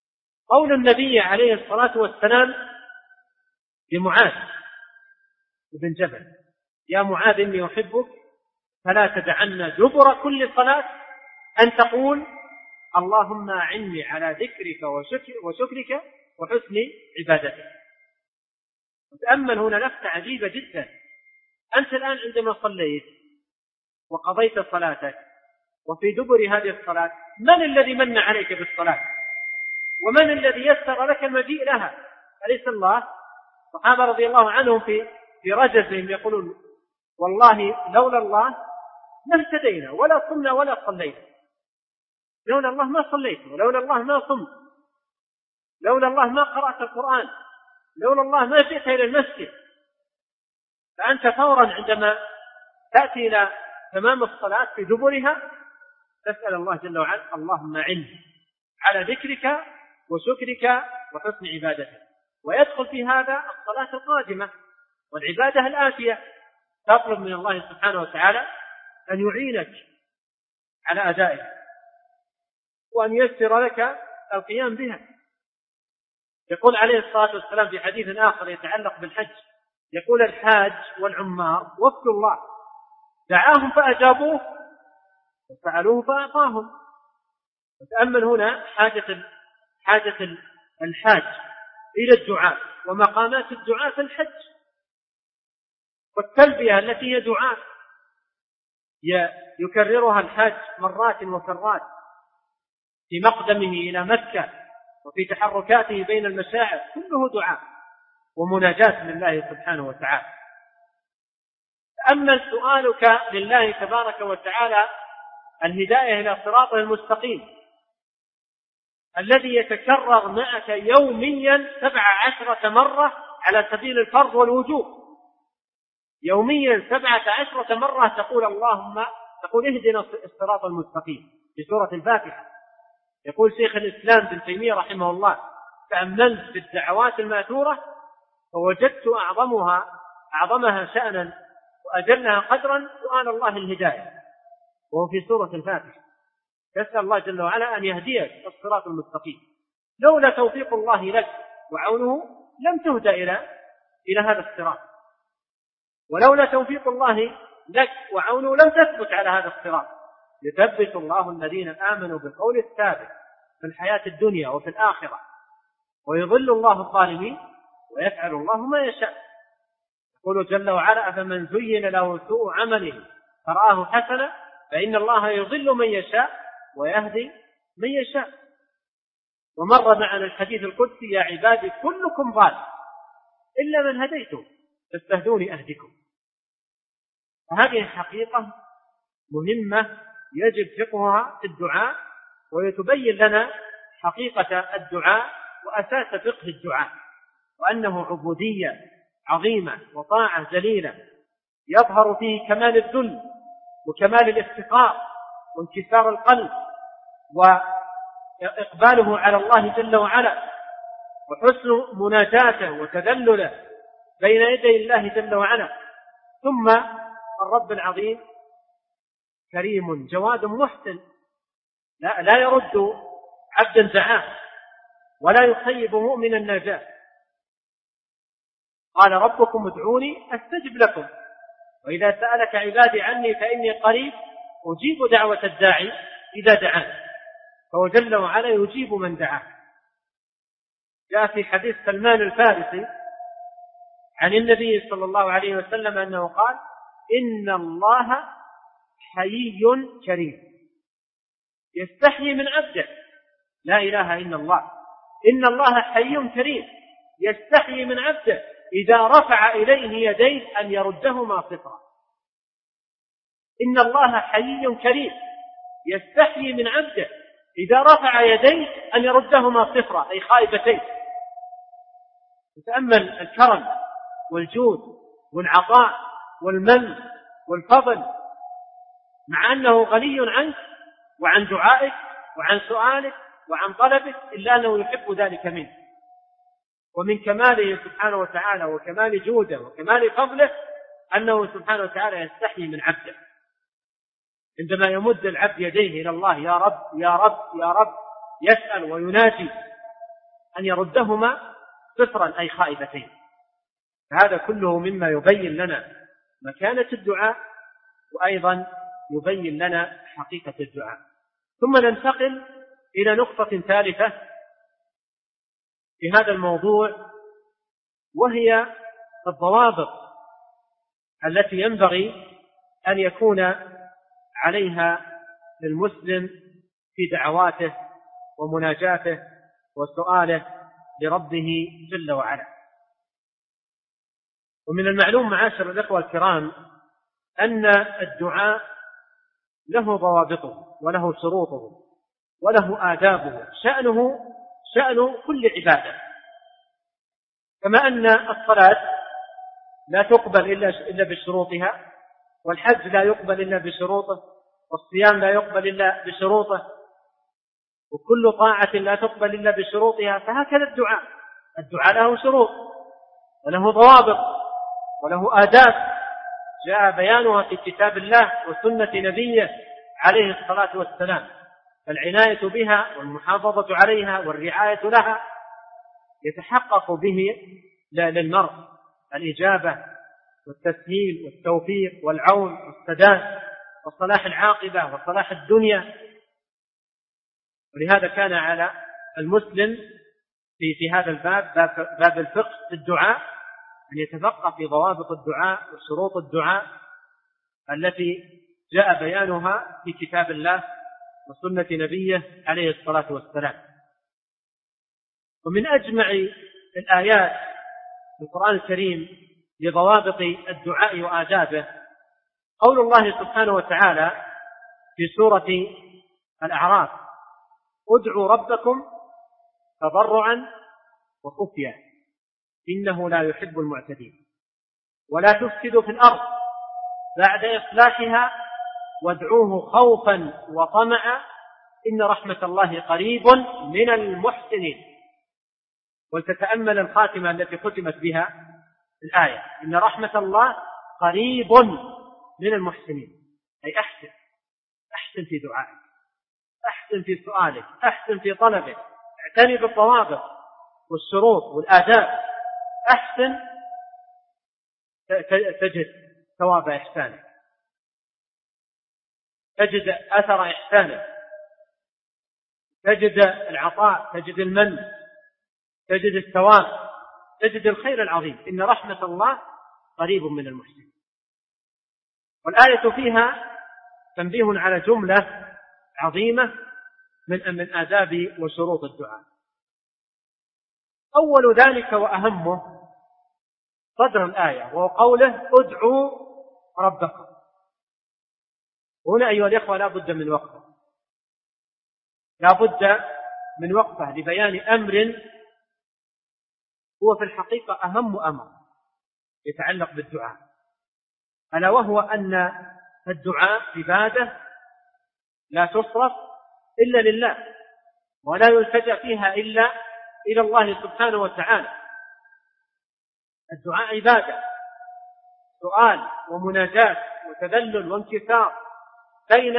قول النبي عليه الصلاة والسلام لمعاذ بن جبل: يا معاذ إني أحبك فلا تدعن دبر كل صلاة أن تقول اللهم أعني على ذكرك وشكرك وحسن عبادتك. وتأمل هنا لفتة عجيبة جدا. أنت الآن عندما صليت وقضيت صلاتك وفي دبر هذه الصلاة، من الذي من عليك بالصلاة؟ ومن الذي يسر لك المجيء لها؟ أليس الله؟ الصحابة رضي الله عنهم في رجزهم يقولون: والله لولا الله ما اهتدينا ولا صمنا ولا صلينا. لولا الله ما صليت، ولولا الله ما صمت، لولا الله ما قرأت القرآن، لولا الله ما جئت إلى المسجد. فأنت فورا عندما تأتي إلى تمام الصلاة في دبرها تسأل الله جل وعلا: اللهم أعني على ذكرك وشكرك وحسن عبادتك. ويدخل في هذا الصلاة القادمة والعبادة الآتية، تطلب من الله سبحانه وتعالى أن يعينك على أدائها وأن ييسر لك القيام بها. يقول عليه الصلاة والسلام في حديث آخر يتعلق بالحج، يقول: الحاج والعمار وفد الله، دعاهم فأجابوه وسألوه فأعطاهم. وتأمل هنا حاجة الحاج إلى الدعاء ومقامات الدعاء في الحج، والتلبية التي هي دعاء يكررها الحاج مرات وكرات في مقدمه إلى مكة وفي تحركاته بين المشاعر، كله دعاء ومناجاة لله سبحانه وتعالى. تأمل سؤالك لله تبارك وتعالى الهداية إلى صراطه المستقيم الذي يتكرر معك يوميا 17 مرة على سبيل الفرض والوجوب. يوميا 17 مرة تقول اهدنا الصراط المستقيم في سورة الفاتحة. يقول شيخ الإسلام ابن تيمية رحمه الله: تأملت في الدعوات الماثورة فوجدت أعظمها شأنا وأجلها قدرا سؤال الله الهداية، وهو في سورة الفاتحة. تسأل الله جل وعلا أن يهديك الصراط المستقيم. لولا توفيق الله لك وعونه لم تهدى إلى هذا الصراط، ولولا توفيق الله لك وعونه لم تثبت على هذا الصراط. يثبت الله الذين آمنوا بالقول الثابت في الحياة الدنيا وفي الآخرة، ويضل الله الظالمين ويفعل الله ما يشاء. يقول جل وعلا: أفمن زين له سوء عمله فرآه حسنا فإن الله يضل من يشاء ويهدي من يشاء. ومر معنا الحديث القدسي: يا عبادي كلكم ضال إلا من هديته فاستهدوني أهدكم. فهذه حقيقة مهمة يجب فقهها في الدعاء، ويتبين لنا حقيقة الدعاء وأساس فقه الدعاء، وأنه عبودية عظيمة وطاعة جليلة يظهر فيه كمال الذل وكمال الافتقار وانكسار القلب وإقباله على الله جل وعلا وحسن مناجاته وتذلله بين يدي الله جل وعلا. ثم الرب العظيم كريم جواد محسن لا يرد عبدا دعاه ولا يخيب مؤمنا ناجاه. قال: ربكم ادعوني أستجب لكم، وإذا سألك عبادي عني فإني قريب أجيب دعوة الداعي إذا دعان. فهو جل وعلا يجيب من دعاه. جاء في حديث سلمان الفارسي عن النبي صلى الله عليه وسلم أنه قال: إن الله حيي كريم يستحيي من عبده. لا إله إلا الله. إن الله حي كريم يستحيي من عبده إذا رفع إليه يديه أن يردهما صفرا. إن الله حي كريم يستحيي من عبده إذا رفع يديه أن يردهما صفرا، أي خائبتين. تتأمل الكرم والجود والعطاء والمن والفضل، مع أنه غني عنك وعن دعائك وعن سؤالك وعن طلبك، إلا أنه يحب ذلك منك. ومن كماله سبحانه وتعالى وكمال جوده وكمال فضله أنه سبحانه وتعالى يستحيي من عبده. عندما يمد العبد يديه إلى الله: يا رب يا رب يا رب، يسأل ويناجي أن يردهما صفرا أي خائبتين. هذا كله مما يبين لنا مكانة الدعاء، وأيضا يبين لنا حقيقة الدعاء. ثم ننتقل إلى نقطة ثالثة في هذا الموضوع، وهي الضوابط التي ينبغي أن يكون عليها للمسلم في دعواته ومناجاته وسؤاله لربه جل وعلا. ومن المعلوم معاشر الإخوة الكرام أن الدعاء له ضوابطه وله شروطه وله آدابه، شأنه شأن كل عبادة. كما أن الصلاة لا تقبل إلا بشروطها، والحج لا يقبل إلا بشروطه، والصيام لا يقبل إلا بشروطه، وكل طاعة لا تقبل إلا بشروطها، فهكذا الدعاء له شروط وله ضوابط وله آداب جاء بيانها في كتاب الله وسنة نبيه عليه الصلاة والسلام. فالعناية بها والمحافظة عليها والرعاية لها يتحقق به للمرء الإجابة والتسهيل والتوفيق والعون والسداد وصلاح العاقبة وصلاح الدنيا. ولهذا كان على المسلم في هذا الباب، باب الفقه في الدعاء، أن يتفقه في ضوابط الدعاء وشروط الدعاء التي جاء بيانها في كتاب الله وسنة نبيه عليه الصلاة والسلام. ومن أجمع الآيات في القرآن الكريم لضوابط الدعاء وآدابه قول الله سبحانه وتعالى في سورة الأعراف: ادعوا ربكم تضرعا وخفيا إنه لا يحب المعتدين ولا تفسدوا في الأرض بعد إصلاحها وادعوه خوفا وطمعا إن رحمة الله قريب من المحسنين. ولتتأمل الخاتمة التي ختمت بها الآية: إن رحمة الله قريب من المحسنين، أي أحسن في دعائك، أحسن في سؤالك، أحسن في طلبك، اعتني بالضوابط والشروط والآداب، أحسن تجد ثواب إحسانك، تجد أثر إحسانك، تجد العطاء، تجد المن، تجد الثواب، تجد الخير العظيم. إن رحمة الله قريب من المحسنين. والآية فيها تنبيه على جملة عظيمة من آداب وشروط الدعاء. أول ذلك وأهمه صدر الآية، وهو قوله: ادعوا ربكم. هنا أيها الإخوة لا بد من وقفة، لا بد من وقفة لبيان أمر هو في الحقيقة أهم أمر يتعلق بالدعاء، ألا وهو أن الدعاء عبادة لا تصرف إلا لله، ولا يلتجأ فيها إلا إلى الله سبحانه وتعالى. الدعاء عبادة، سؤال ومناجاة وتذلل وانكسار بين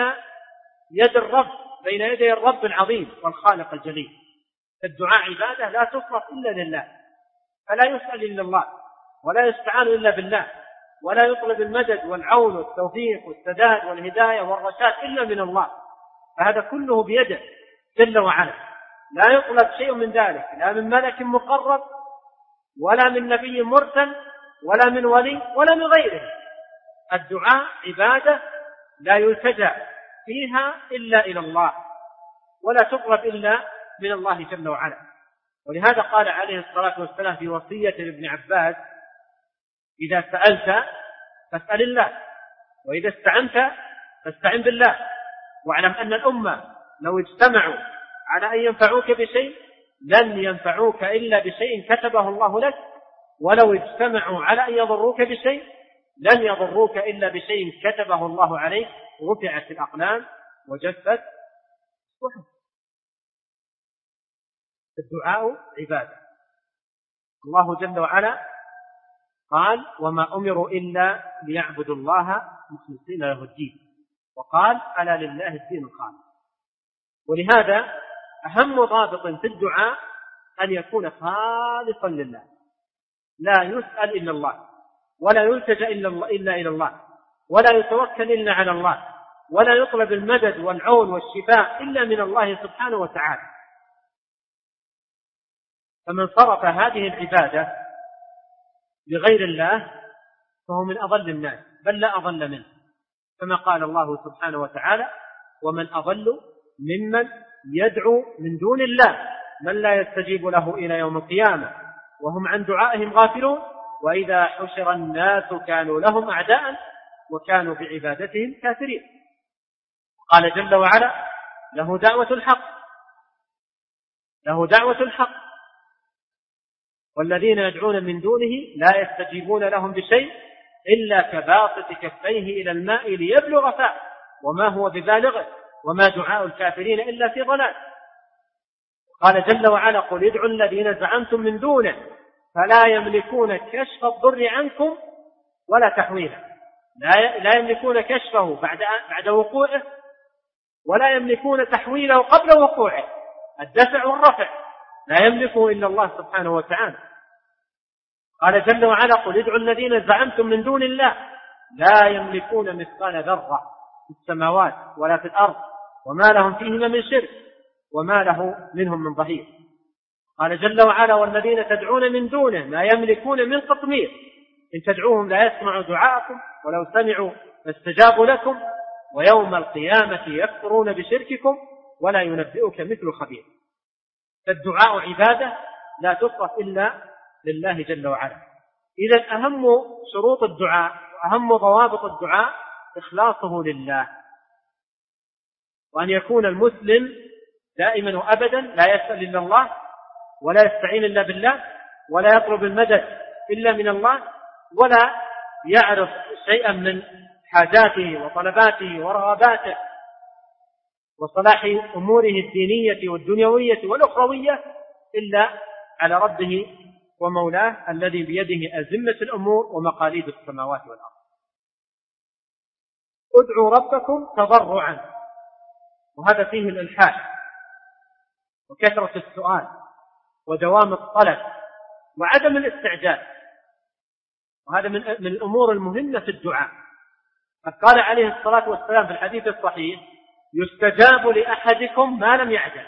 يدي الرب العظيم والخالق الجليل. الدعاء عبادة لا تصرف إلا لله، فلا يسأل إلا الله، ولا يستعان إلا بالله، ولا يطلب المدد والعون والتوفيق والسداد والهداية والرشاد إلا من الله. فهذا كله بيده جل وعلا، لا يطلب شيء من ذلك، لا من ملك مقرب ولا من نبي مرسل ولا من ولي ولا من غيره. الدعاء عبادة لا يلتجأ فيها إلا إلى الله، ولا تطلب إلا من الله جل وعلا. ولهذا قال عليه الصلاة والسلام في وصية لابن عباس: إذا سألت فاسأل الله، وإذا استعنت فاستعن بالله، واعلم أن الأمة لو اجتمعوا على أن ينفعوك بشيء لن ينفعوك إلا بشيء كتبه الله لك، ولو اجتمعوا على أن يضروك بشيء لن يضروك إلا بشيء كتبه الله عليك. رفعت الأقلام وجفت الصحف. الدعاء عبادة. الله جل وعلا قال: وما أمروا إلا ليعبدوا الله مخلصين له الدين، وقال: ألا لله الدين الخالص. ولهذا أهم ضابط في الدعاء أن يكون خالصا لله، لا يسأل إلا الله، ولا يلتجأ إلا إلى الله، ولا يتوكل إلا على الله، ولا يطلب المدد والعون والشفاء إلا من الله سبحانه وتعالى. فمن صرف هذه العبادة لغير الله فهو من أضل الناس، بل لا أضل منه، كما قال الله سبحانه وتعالى: ومن أضل ممن يدعو من دون الله من لا يستجيب له إلى يوم القيامة وهم عن دعائهم غافلون وإذا حشر الناس كانوا لهم أعداء وكانوا بعبادتهم كافرين. قال جل وعلا: له دعوة الحق والذين يدعون من دونه لا يستجيبون لهم بشيء إلا كباسط كفيه إلى الماء ليبلغ فاه وما هو ببالغه وما دعاء الكافرين إلا في ضلال. قال جل وعلا: قل ادعوا الذين زعمتم من دونه فلا يملكون كشف الضر عنكم ولا تحويله. لا يملكون كشفه بعد وقوعه، ولا يملكون تحويله قبل وقوعه، الدفع والرفع لا يملكه إلا الله سبحانه وتعالى. قال جل وعلا: قل ادعوا الذين زعمتم من دون الله لا يملكون مثقال ذرة في السماوات ولا في الأرض وما لهم فيهما من شرك وما له منهم من ظهير. قال جل وعلا: والذين تدعون من دونه ما يملكون من قطمير إن تدعوهم لا يسمعوا دعاءكم ولو سمعوا فاستجابوا لكم ويوم القيامة يكفرون بشرككم ولا ينبئك مثل خبير. فالدعاء عبادة لا تصرف إلا لله جل وعلا. إذن أهم شروط الدعاء وأهم ضوابط الدعاء إخلاصه لله، وأن يكون المسلم دائما وأبدا لا يسأل إلا الله ولا يستعين إلا بالله ولا يطلب المدد إلا من الله ولا يعرف شيئا من حاجاته وطلباته ورغباته وصلاح أموره الدينية والدنيوية والأخروية إلا على ربه ومولاه الذي بيده أزمة الأمور ومقاليد السماوات والأرض. ادعوا ربكم تضرعا، وهذا فيه الإلحاح وكثرة السؤال ودوام الطلب وعدم الاستعجال، وهذا من الأمور المهمة في الدعاء. قد قال عليه الصلاة والسلام في الحديث الصحيح: يستجاب لأحدكم ما لم يعجل.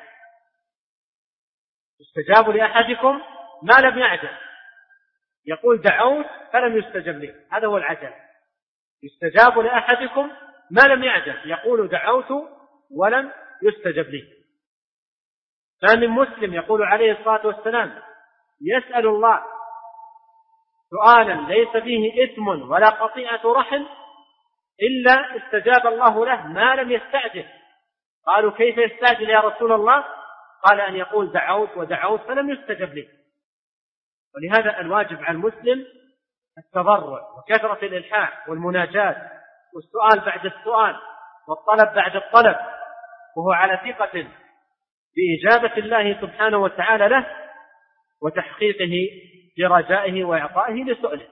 يستجاب لأحدكم ما لم يعجل، يقول دعوت فلم يستجب لي، هذا هو العجل. يستجاب لأحدكم ما لم يعجل، يقول دعوت ولم يستجب لي. فمن مسلم يقول عليه الصلاة والسلام: يسأل الله سؤالا ليس فيه إثم ولا قطيعة رحم إلا استجاب الله له ما لم يستعجل. قالوا: كيف يستعجل يا رسول الله؟ قال: أن يقول دعوت ودعوت فلم يستجب لي. ولهذا الواجب على المسلم التضرع وكثرة الإلحاح والمناجاة والسؤال بعد السؤال والطلب بعد الطلب، وهو على ثقة بإجابة الله سبحانه وتعالى له وتحقيقه لرجائه وإعطائه لسؤله.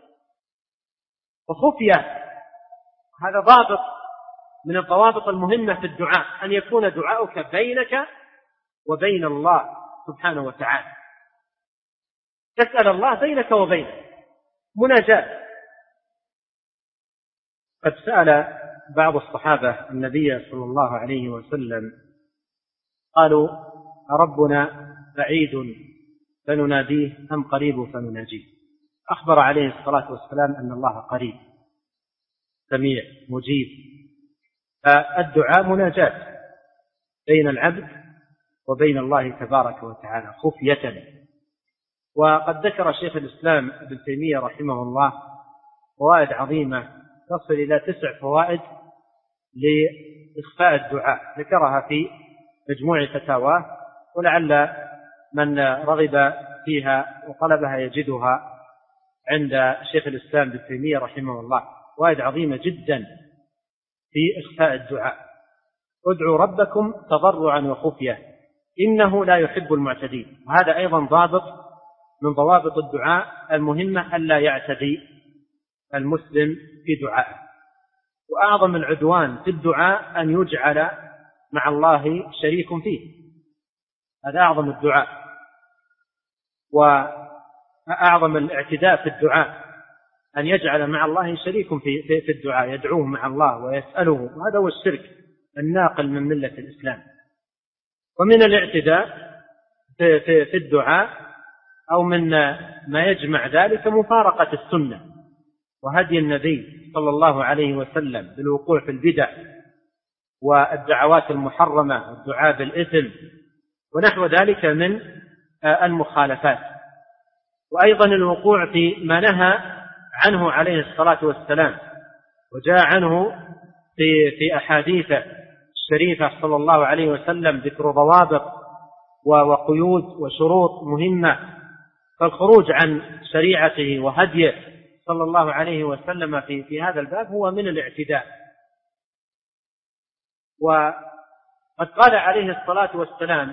وخفية، هذا ضابط من الضوابط المهمة في الدعاء، أن يكون دعاؤك بينك وبين الله سبحانه وتعالى. تسأل الله بينك وبينه مناجاة. قد سأل بعض الصحابة النبي صلى الله عليه وسلم قالوا: ربنا بعيد فنناديه أم قريب فنناجيه؟ أخبر عليه الصلاة والسلام أن الله قريب سميع مجيب. فالدعاء مناجاة بين العبد وبين الله تبارك وتعالى خفية. وقد ذكر شيخ الإسلام ابن تيمية رحمه الله فوائد عظيمة تصل إلى 9 فوائد لإخفاء الدعاء، ذكرها في مجموع فتاواه، ولعل من رغب فيها وطلبها يجدها عند شيخ الإسلام ابن تيمية رحمه الله. فوائد عظيمة جدا في إخفاء الدعاء. ادعوا ربكم تضرعا وخفية إنه لا يحب المعتدين. وهذا أيضا ضابط من ضوابط الدعاء المهمة، ألا يعتدي المسلم في دعائه. وأعظم العدوان في الدعاء أن يجعل مع الله شريك فيه، هذا أعظم الدعاء. وأعظم الاعتداء في الدعاء أن يجعل مع الله شريك في الدعاء، يدعوه مع الله ويسأله، وهذا هو الشرك الناقل من ملة الإسلام. ومن الاعتداء في الدعاء أو من ما يجمع ذلك مفارقة السنة وهدي النبي صلى الله عليه وسلم بالوقوع في البدع والدعوات المحرمة والدعاء بالإثم ونحو ذلك من المخالفات. وأيضا الوقوع في ما نهى عنه عليه الصلاة والسلام وجاء عنه في أحاديث الشريفة صلى الله عليه وسلم ذكر ضوابط وقيود وشروط مهمة، فالخروج عن شريعته وهديه صلى الله عليه وسلم في هذا الباب هو من الاعتداء. وقد قال عليه الصلاة والسلام: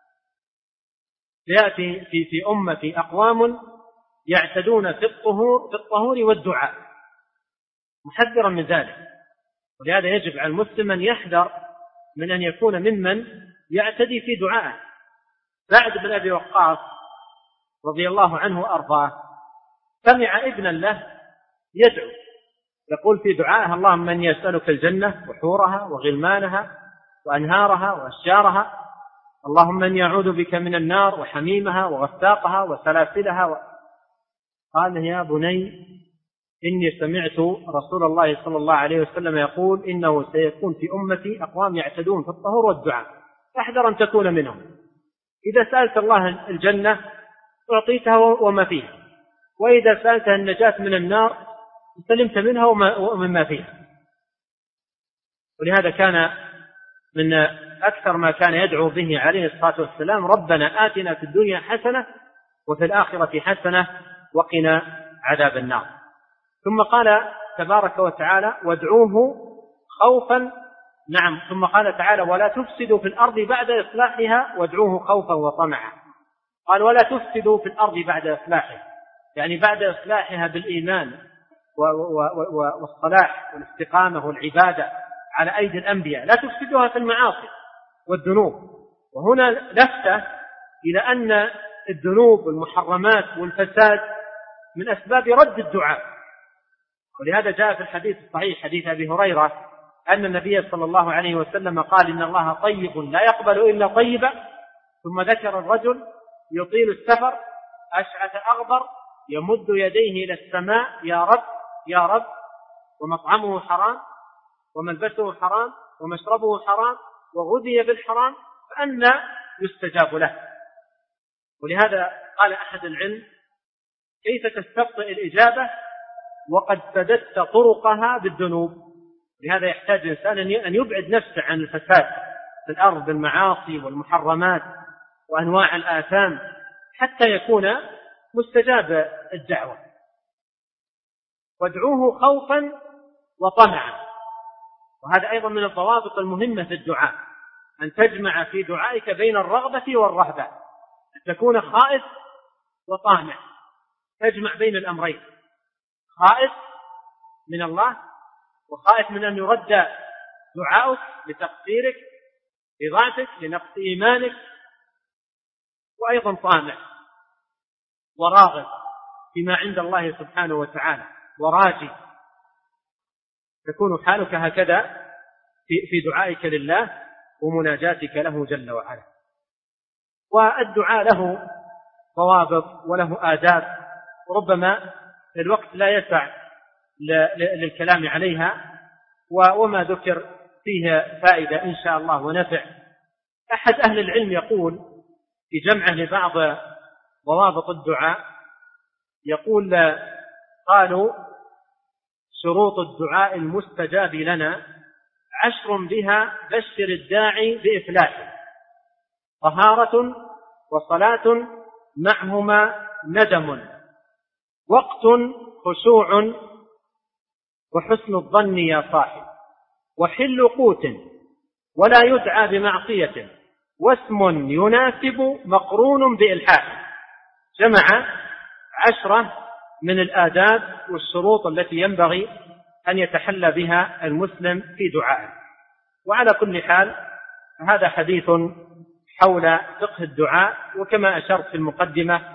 يأتي في أمتي أقوام يعتدون في الطهور والدعاء، محذرا من ذلك. ولهذا يجب على المسلم أن يحذر من أن يكون ممن يعتدي في دعائه. سعد بن أبي وقاص رضي الله عنه وأرضاه سمع ابنا له يدعو يقول في دعائه: اللهم من يسألك الجنة وحورها وغلمانها وأنهارها وأشجارها، اللهم من يعوذ بك من النار وحميمها وغساقها وسلاسلها. قال: يا بني إني سمعت رسول الله صلى الله عليه وسلم يقول إنه سيكون في أمتي أقوام يعتدون في الطهور والدعاء، فاحذر أن تكون منهم. إذا سألت الله الجنة أعطيتها وما فيها، وإذا سألتها النجاة من النار سلمت منها ومما فيها. ولهذا كان من أكثر ما كان يدعو به عليه الصلاة والسلام: ربنا آتنا في الدنيا حسنة وفي الآخرة حسنة وقنا عذاب النار. ثم قال تبارك وتعالى: وادعوه خوفا. نعم. ثم قال تعالى: ولا تفسدوا في الأرض بعد إصلاحها وادعوه خوفا وطمعا. قال: ولا تفسدوا في الأرض بعد إصلاحها، يعني بعد إصلاحها بالإيمان والصلاح والاستقامة والعبادة على أيدي الأنبياء، لا تفسدوها في المعاصي والذنوب. وهنا لفتة إلى أن الذنوب والمحرمات والفساد من أسباب رد الدعاء. ولهذا جاء في الحديث الصحيح حديث أبي هريرة أن النبي صلى الله عليه وسلم قال: إن الله طيب لا يقبل إلا طيبا. ثم ذكر الرجل يطيل السفر أشعث أغبر يمد يديه إلى السماء: يا رب يا رب، ومطعمه حرام وملبسه حرام ومشربه حرام وغذي بالحرام، فأنى يستجاب له. ولهذا قال أحد العلم: كيف تستبطئ الإجابة وقد سددت طرقها بالذنوب؟ لهذا يحتاج الإنسان أن يبعد نفسه عن الفساد في الأرض بالمعاصي والمحرمات وأنواع الآثام حتى يكون مستجاب الدعوة. وادعوه خوفا وطمعا. وهذا أيضا من الضوابط المهمة في الدعاء، أن تجمع في دعائك بين الرغبة والرهبة، أن تكون خائف وطامع، تجمع بين الأمرين: خائف من الله وخائف من أن يرد دعاؤك لتقصيرك لضعفك لنقص إيمانك، وأيضا طامع وراغب فيما عند الله سبحانه وتعالى وراجي. تكون حالك هكذا في دعائك لله ومناجاتك له جل وعلا. والدعاء له ضوابط وله آداب، وربما الوقت لا يسع للكلام عليها، وما ذكر فيه فائدة إن شاء الله ونفع. أحد أهل العلم يقول في جمعه لبعض ضوابط الدعاء، يقول: قالوا شروط الدعاء المستجاب لنا 10 بها بشر الداعي بإفلاحه: طهارة وصلاة معهما ندم، وقت خشوع وحسن الظن يا صاحب، وحل قوت ولا يدعى بمعصية، واسم يناسب مقرون بإلحاح. جمع 10 من الآداب والشروط التي ينبغي أن يتحلى بها المسلم في دعائه. وعلى كل حال هذا حديث حول فقه الدعاء، وكما أشرت في المقدمة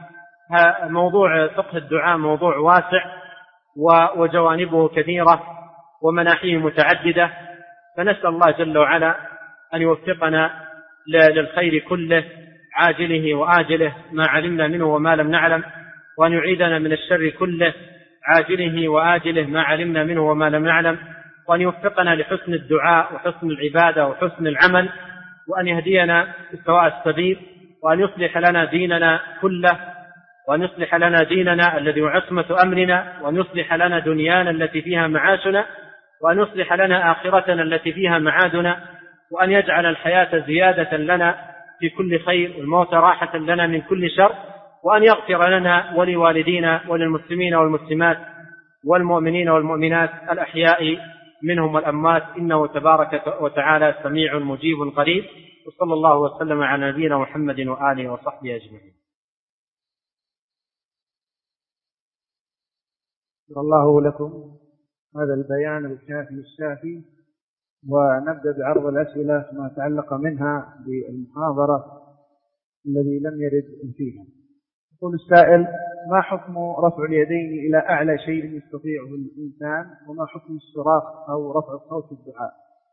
موضوع فقه الدعاء موضوع واسع وجوانبه كثيرة ومناحيه متعددة، فنسأل الله جل وعلا أن يوفقنا للخير كله عاجله وآجله ما علمنا منه وما لم نعلم، وأن يعيدنا من الشر كله عاجله وآجله ما علمنا منه وما لم نعلم، وأن يوفقنا لحسن الدعاء وحسن العبادة وحسن العمل، وأن يهدينا سواء السبيل، وأن يصلح لنا ديننا كله، وأن يصلح لنا ديننا الذي هو عصمة أمرنا، وأن يصلح لنا دنيانا التي فيها معاشنا، وأن يصلح لنا آخرتنا التي فيها معادنا، وأن يجعل الحياة زيادة لنا في كل خير والموت راحة لنا من كل شر، وأن يغفر لنا ولوالدينا وللمسلمين والمسلمات والمؤمنين والمؤمنات الأحياء منهم والأموات، إنه تبارك وتعالى سميع مجيب قريب. وصلى الله وسلم على نبينا محمد وآله وصحبه أجمعين. شكر الله لكم هذا البيان الكافي الشافي، ونبدأ بعرض الأسئلة ما تعلق منها بالمحاضرة الذي لم يرد فيها. يقول السائل: ما حكم رفع اليدين إلى أعلى شيء يستطيعه الإنسان، وما حكم الصراخ أو رفع صوت الدعاء؟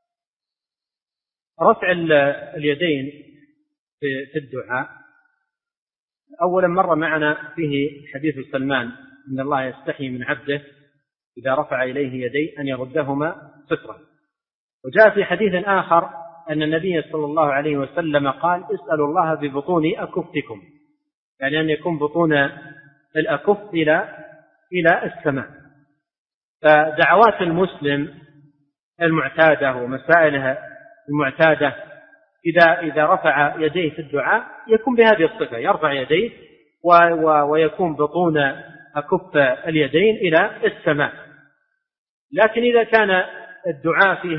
رفع اليدين في الدعاء أولا مر معنا فيه حديث سلمان إن الله يستحي من عبده إذا رفع إليه يديه أن يردهما سترا. وجاء في حديث آخر أن النبي صلى الله عليه وسلم قال: اسألوا الله ببطون أكفكم، يعني أن يكون بطون الأكف إلى السماء. فدعوات المسلم المعتادة ومسائلها المعتادة إذا رفع يديه في الدعاء يكون بهذه الصفة، يرفع يديه ويكون بطون أكف اليدين إلى السماء. لكن إذا كان الدعاء فيه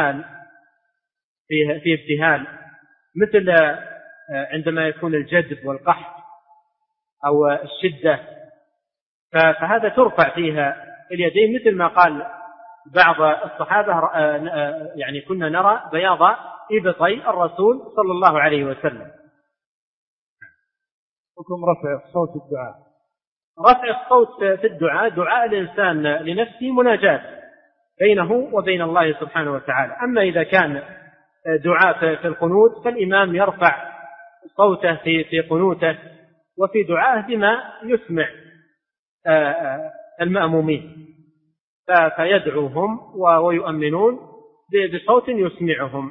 ابتهال مثل عندما يكون الجدب والقحط أو الشدة، فهذا ترفع فيها اليدين، مثل ما قال بعض الصحابة يعني كنا نرى بياض إبطي الرسول صلى الله عليه وسلم. حكم رفع صوت الدعاء. رفع الصوت في الدعاء دعاء الإنسان لنفسه مناجاة بينه وبين الله سبحانه وتعالى. أما إذا كان دعاء في القنوت فالإمام يرفع صوته في قنوته وفي دعائه بما يسمع المأمومين، فيدعوهم ويؤمنون بصوت يسمعهم.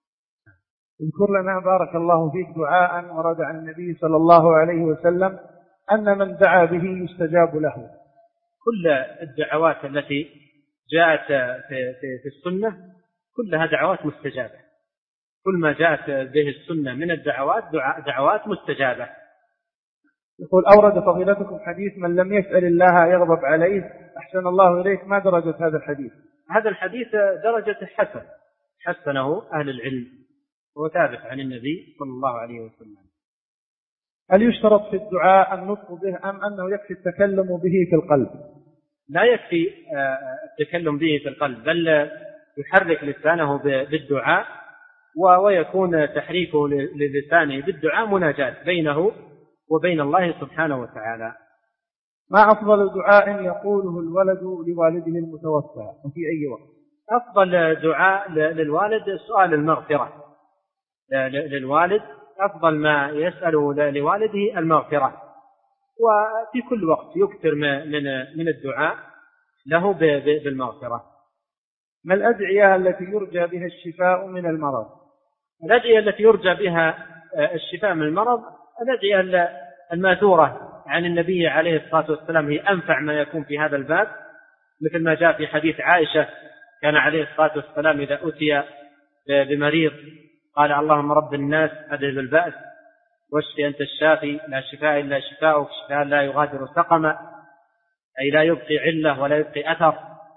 اذكر لنا بارك الله فيك دعاء ورد عن النبي صلى الله عليه وسلم أن من دعا به يستجاب له. كل الدعوات التي جاءت في السنة كلها دعوات مستجابة، كل ما جاءت به السنة من الدعوات دعوات مستجابة. يقول: أورد فضيلتكم حديث من لم يسأل الله يغضب عليه، أحسن الله إليك، ما درجة هذا الحديث؟ هذا الحديث درجة حسن، حسنه أهل العلم وثابت عن النبي صلى الله عليه وسلم. هل يشترط في الدعاء النطق به أم أنه يكفي التكلم به في القلب؟ لا يكفي التكلم به في القلب، بل يحرك لسانه بالدعاء، ويكون تحريكه للسانه بالدعاء مناجاة بينه وبين الله سبحانه وتعالى. ما أفضل دعاء يقوله الولد لوالده المتوفى وفي أي وقت؟ أفضل دعاء للوالد سؤال المغفرة للوالد، أفضل ما يسأله لوالده المغفرة، وفي كل وقت يكثر من الدعاء له بالمغفرة. ما الأدعية التي يرجى بها الشفاء من المرض؟ الأدعية التي يرجى بها الشفاء من المرض الأدعية الماثورة عن النبي عليه الصلاة والسلام، هي أنفع ما يكون في هذا الباب، مثل ما جاء في حديث عائشة: كان عليه الصلاة والسلام إذا أتي بمريض قال: اللهم رب الناس أذهب البأس واشفي أنت الشافي لا شفاء إلا شفاؤك شفاء لا يغادر سقما، أي لا يبقي علة ولا يبقي أثر.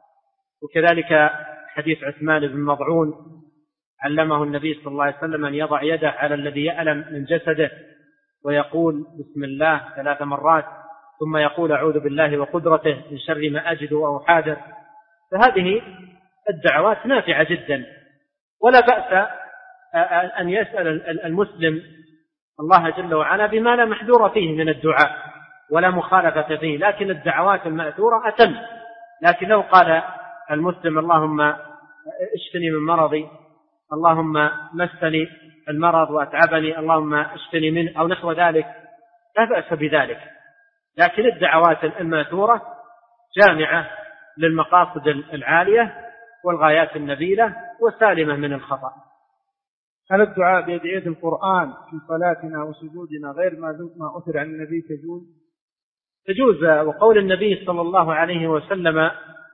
وكذلك حديث عثمان بن مضعون علمه النبي صلى الله عليه وسلم أن يضع يده على الذي يألم من جسده ويقول بسم الله 3 مرات، ثم يقول أعوذ بالله وقدرته من شر ما أجد أو أحاذر. فهذه الدعوات نافعة جدا، ولا بأس أن يسأل المسلم الله جل وعلا بما لا محذور فيه من الدعاء، ولا مخالفة فيه، لكن الدعوات المأثورة أتم. لكن لو قال المسلم اللهم اشفني من مرضي، اللهم مسني المرض وأتعبني، اللهم اشفني منه، أو نحو ذلك، لا بأس بذلك. لكن الدعوات المأثورة جامعة للمقاصد العالية والغايات النبيلة وسالمة من الخطأ. هل الدعاء بأدعية القرآن في صلاتنا وسجودنا غير ما أثر عن النبي تجوز. وقول النبي صلى الله عليه وسلم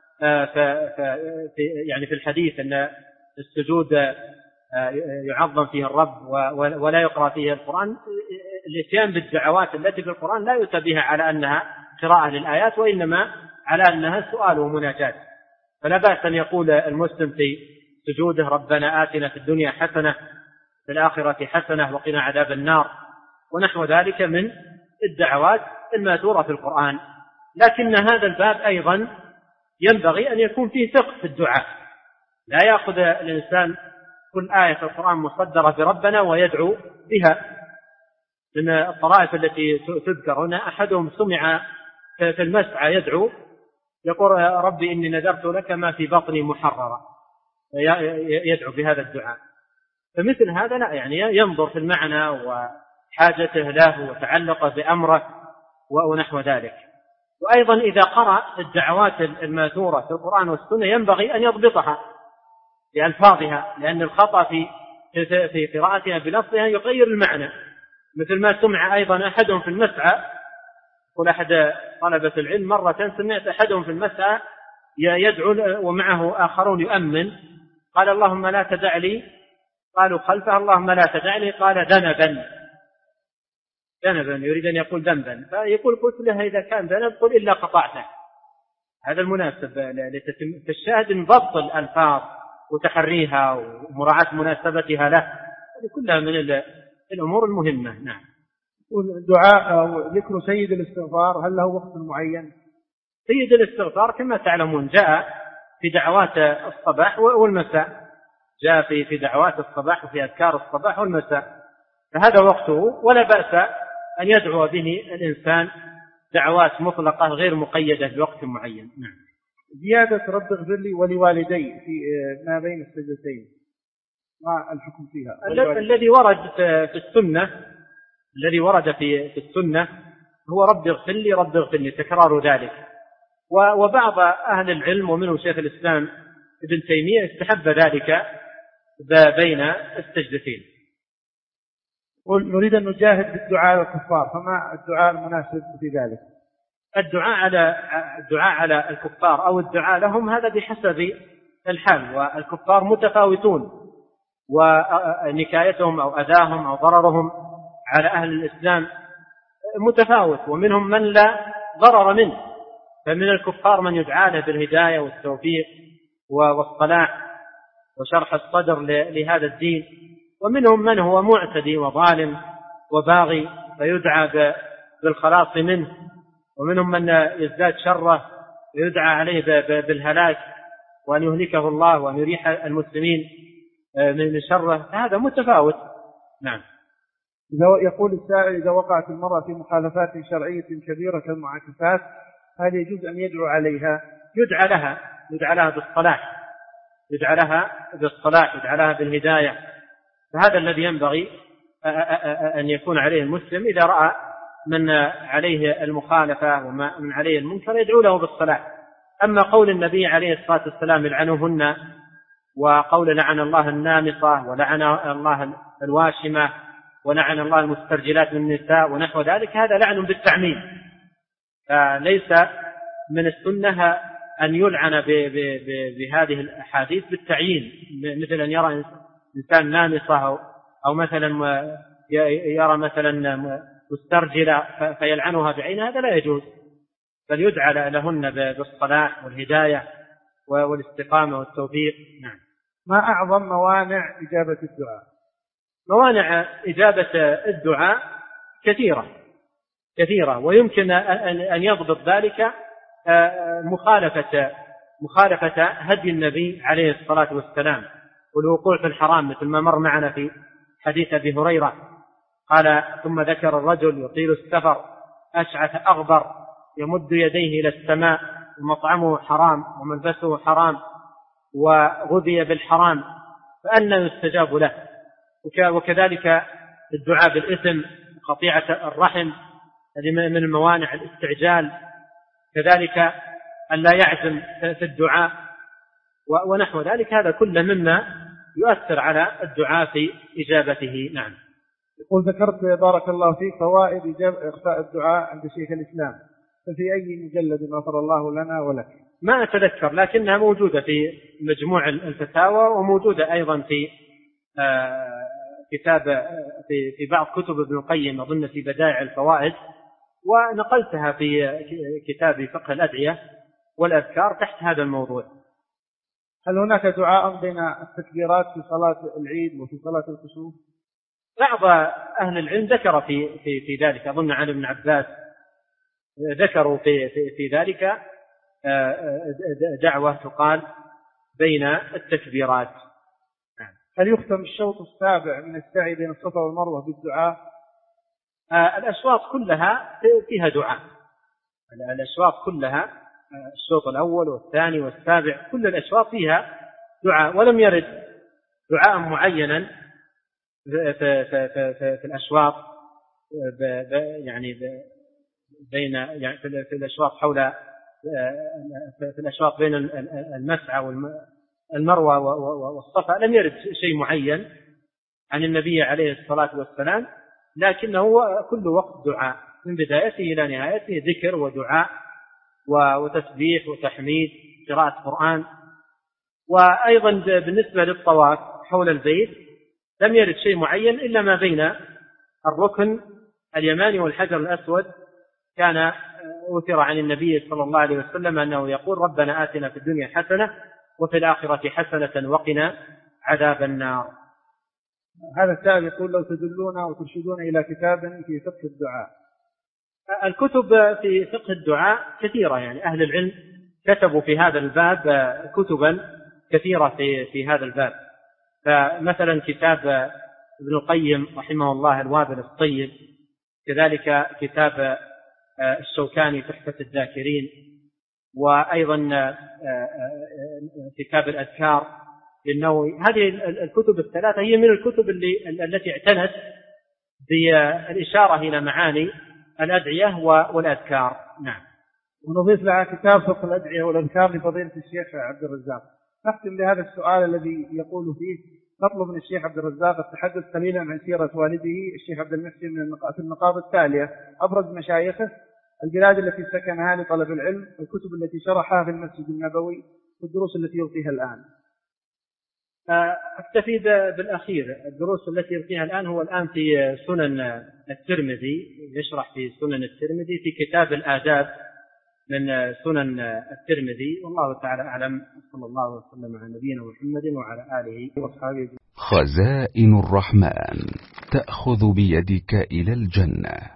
في الحديث أن السجود يعظم فيه الرب ولا يقرأ فيه القرآن، الاتيان بالدعوات التي في القرآن لا يؤتى بها على أنها قراءة للآيات، وإنما على أنها سؤال ومناجاة. فلا بأس أن يقول المسلم في سجوده ربنا آتنا في الدنيا حسنة في الآخرة حسنة وقنا عذاب النار ونحو ذلك من الدعوات الماثورة في القرآن. لكن هذا الباب أيضا ينبغي أن يكون فيه فقه في الدعاء، لا يأخذ الإنسان كل آية في القرآن مصدرة بربنا ويدعو بها. من الطرائف التي تذكر هنا أحدهم سمع في المسعى يدعو يقول ربي إني نذرت لك ما في بطني محررا، يدعو بهذا الدعاء. فمثل هذا لا، يعني ينظر في المعنى وحاجته له وتعلق بأمره ونحو ذلك. وأيضا إذا قرأ الدعوات الماثورة في القرآن والسنة ينبغي أن يضبطها بألفاظها، لأن الخطأ في قراءتها بلفظها يغير المعنى. مثل ما سمع أيضا أحدهم في المسعى، يقول أحد طلبة العلم مرة سمعت أحدهم في المسعى يدعو ومعه آخرون يؤمن، قال اللهم لا تدع لي، قالوا خلفه اللهم لا تدع لي، قال ذنبا يريد أن يقول ذنبا، فيقول قلت له إذا كان ذنب قل إلا قطعته. هذا المناسب في الشاهد من ضبط الألفاظ وتحريها ومراعاة مناسبتها له، هذه كلها من الأمور المهمة. نعم. والدعاء أو ذكر سيد الاستغفار هل له وقت معين؟ سيد الاستغفار كما تعلمون جاء في دعوات الصباح والمساء، جاء في دعوات الصباح وفي أذكار الصباح والمساء، فهذا وقته، ولا بأس أن يدعو به الإنسان دعوات مطلقة غير مقيدة بوقت معين. نعم. زيادة رب اغفر لي ولوالدي في ما بين السجدتين ما الحكم فيها؟ الذي ورد في السنة هو رب اغفر لي تكرار ذلك. وبعض أهل العلم ومنهم شيخ الإسلام ابن تيمية استحب ذلك بين السجدتين. نريد أن نجاهد بالدعاء الكفار، فما الدعاء المناسب في ذلك؟ الدعاء على الكفار أو الدعاء لهم هذا بحسب الحال، والكفار متفاوتون، ونكايتهم أو أذاهم أو ضررهم على أهل الإسلام متفاوت، ومنهم من لا ضرر منه، فمن الكفار من يدعى له بالهداية والتوفيق والصلاح وشرح الصدر لهذا الدين، ومنهم من هو معتدي وظالم وباغي فيدعى بالخلاص منه، ومنهم من يزداد شره ويدعى عليه بالهلاك وأن يهلكه الله وأن يريح المسلمين من شره. هذا متفاوت. نعم. يقول السائل إذا وقعت المرأة في مخالفات شرعية كبيرة كالمعاكفات هل يجوز أن يدعو عليها؟ يدعى لها بالصلاح، يدعى لها بالهداية. فهذا الذي ينبغي أن يكون عليه المسلم إذا رأى من عليه المخالفة ومن عليه المنكر يدعو له بالصلاح. أما قول النبي عليه الصلاة والسلام لعنوهن، وقول لعن الله النامصة ولعن الله الواشمة ولعن الله المسترجلات من النساء ونحو ذلك، هذا لعن بالتعميم، فليس من السنة أن يلعن بهذه الأحاديث بالتعيين، مثل أن يرى إنسان نامصة أو مثلا يرى مثلا مسترجلة فيلعنها بعينها، هذا لا يجوز، بل يدعى لهن بالصلاح والهداية والاستقامة والتوفيق. نعم. ما أعظم موانع إجابة الدعاء؟ موانع إجابة الدعاء كثيرة، ويمكن أن يضبط ذلك مخالفة هدي النبي عليه الصلاة والسلام والوقوع في الحرام، مثل ما مر معنا في حديث أبي هريرة قال ثم ذكر الرجل يطيل السفر أشعث أغبر يمد يديه إلى السماء ومطعمه حرام وملبسه حرام وغذي بالحرام، فأنى يستجاب له؟ وكذلك الدعاء بالإثم وقطيعة الرحم، هذه من الموانع الاستعجال، كذلك أن لا يعزم في الدعاء ونحو ذلك، هذا كله مما يؤثر على الدعاء في إجابته. نعم. يقول ذكرت بارك الله فيك فوائد إخفاء الدعاء عند شيخ الإسلام، ففي أي مجلد غفر الله لنا ولك؟ ما أتذكر، لكنها موجودة في مجموع الفتاوى، وموجودة أيضا في كتاب في بعض كتب ابن القيم، أظن في بدائع الفوائد، ونقلتها في كتاب فقه الأدعية والأذكار تحت هذا الموضوع. هل هناك دعاء بين التكبيرات في صلاة العيد وفي صلاة الكسوف؟ بعض أهل العلم ذكر في ذلك، أظن عن ابن عباس ذكروا في ذلك دعوة تقال بين التكبيرات. هل يختم الشوط السابع من السعي بين الصفا والمروة بالدعاء؟ الأشواط كلها فيها دعاء، الأشواط كلها، الشوط الأول والثاني والسابع، كل الأشواط فيها دعاء، ولم يرد دعاء معينا في الأشواط يعني بين يعني في الأشواط حول في الأشواط بين المسعى والمروة والصفا، لم يرد شيء معين عن النبي عليه الصلاة والسلام، لكنه كل وقت دعاء من بدايته إلى نهايته، ذكر ودعاء وتسبيح وتحميد، قراءة قرآن. وأيضا بالنسبة للطواف حول البيت لم يرد شيء معين إلا ما بين الركن اليماني والحجر الأسود، كان أثر عن النبي صلى الله عليه وسلم أنه يقول: ربنا آتنا في الدنيا حسنة وفي الآخرة حسنة وقنا عذاب النار. هذا السائل يقول: لو تدلونا وترشدون إلى كتاب في فقه الدعاء. الكتب في فقه الدعاء كثيرة، يعني أهل العلم كتبوا في هذا الباب كتبا كثيرة في هذا الباب، فمثلا كتاب ابن القيم رحمه الله الوابل الطيب، كذلك كتاب الشوكاني تحفة الذاكرين، وأيضا كتاب الأذكار للنووي. هذه الكتب الثلاثة هي من الكتب التي اعتنت بالإشارة إلى معاني الأدعية والأذكار. نعم. ونضيف لها كتاب فقه الأدعية والأذكار لفضيلة الشيخ عبد الرزاق. نختم بهذا السؤال الذي يقول فيه: نطلب من الشيخ عبد الرزاق التحدث قليلا عن سيرة والده الشيخ عبد المحسن في النقاط التالية: أبرز مشايخه، البلاد التي سكنها لطلب العلم، الكتب التي شرحها في المسجد النبوي، والدروس التي يلقيها الآن. أكتفي بالأخير. الدروس التي يلقيها الآن هو الآن في سنن الترمذي، يشرح في سنن الترمذي في كتاب الآداب من سنن الترمذي، والله تعالى أعلم. صلى الله وسلم على نبينا محمد وعلى آله وصحبه. خزائن الرحمن تأخذ بيدك إلى الجنة.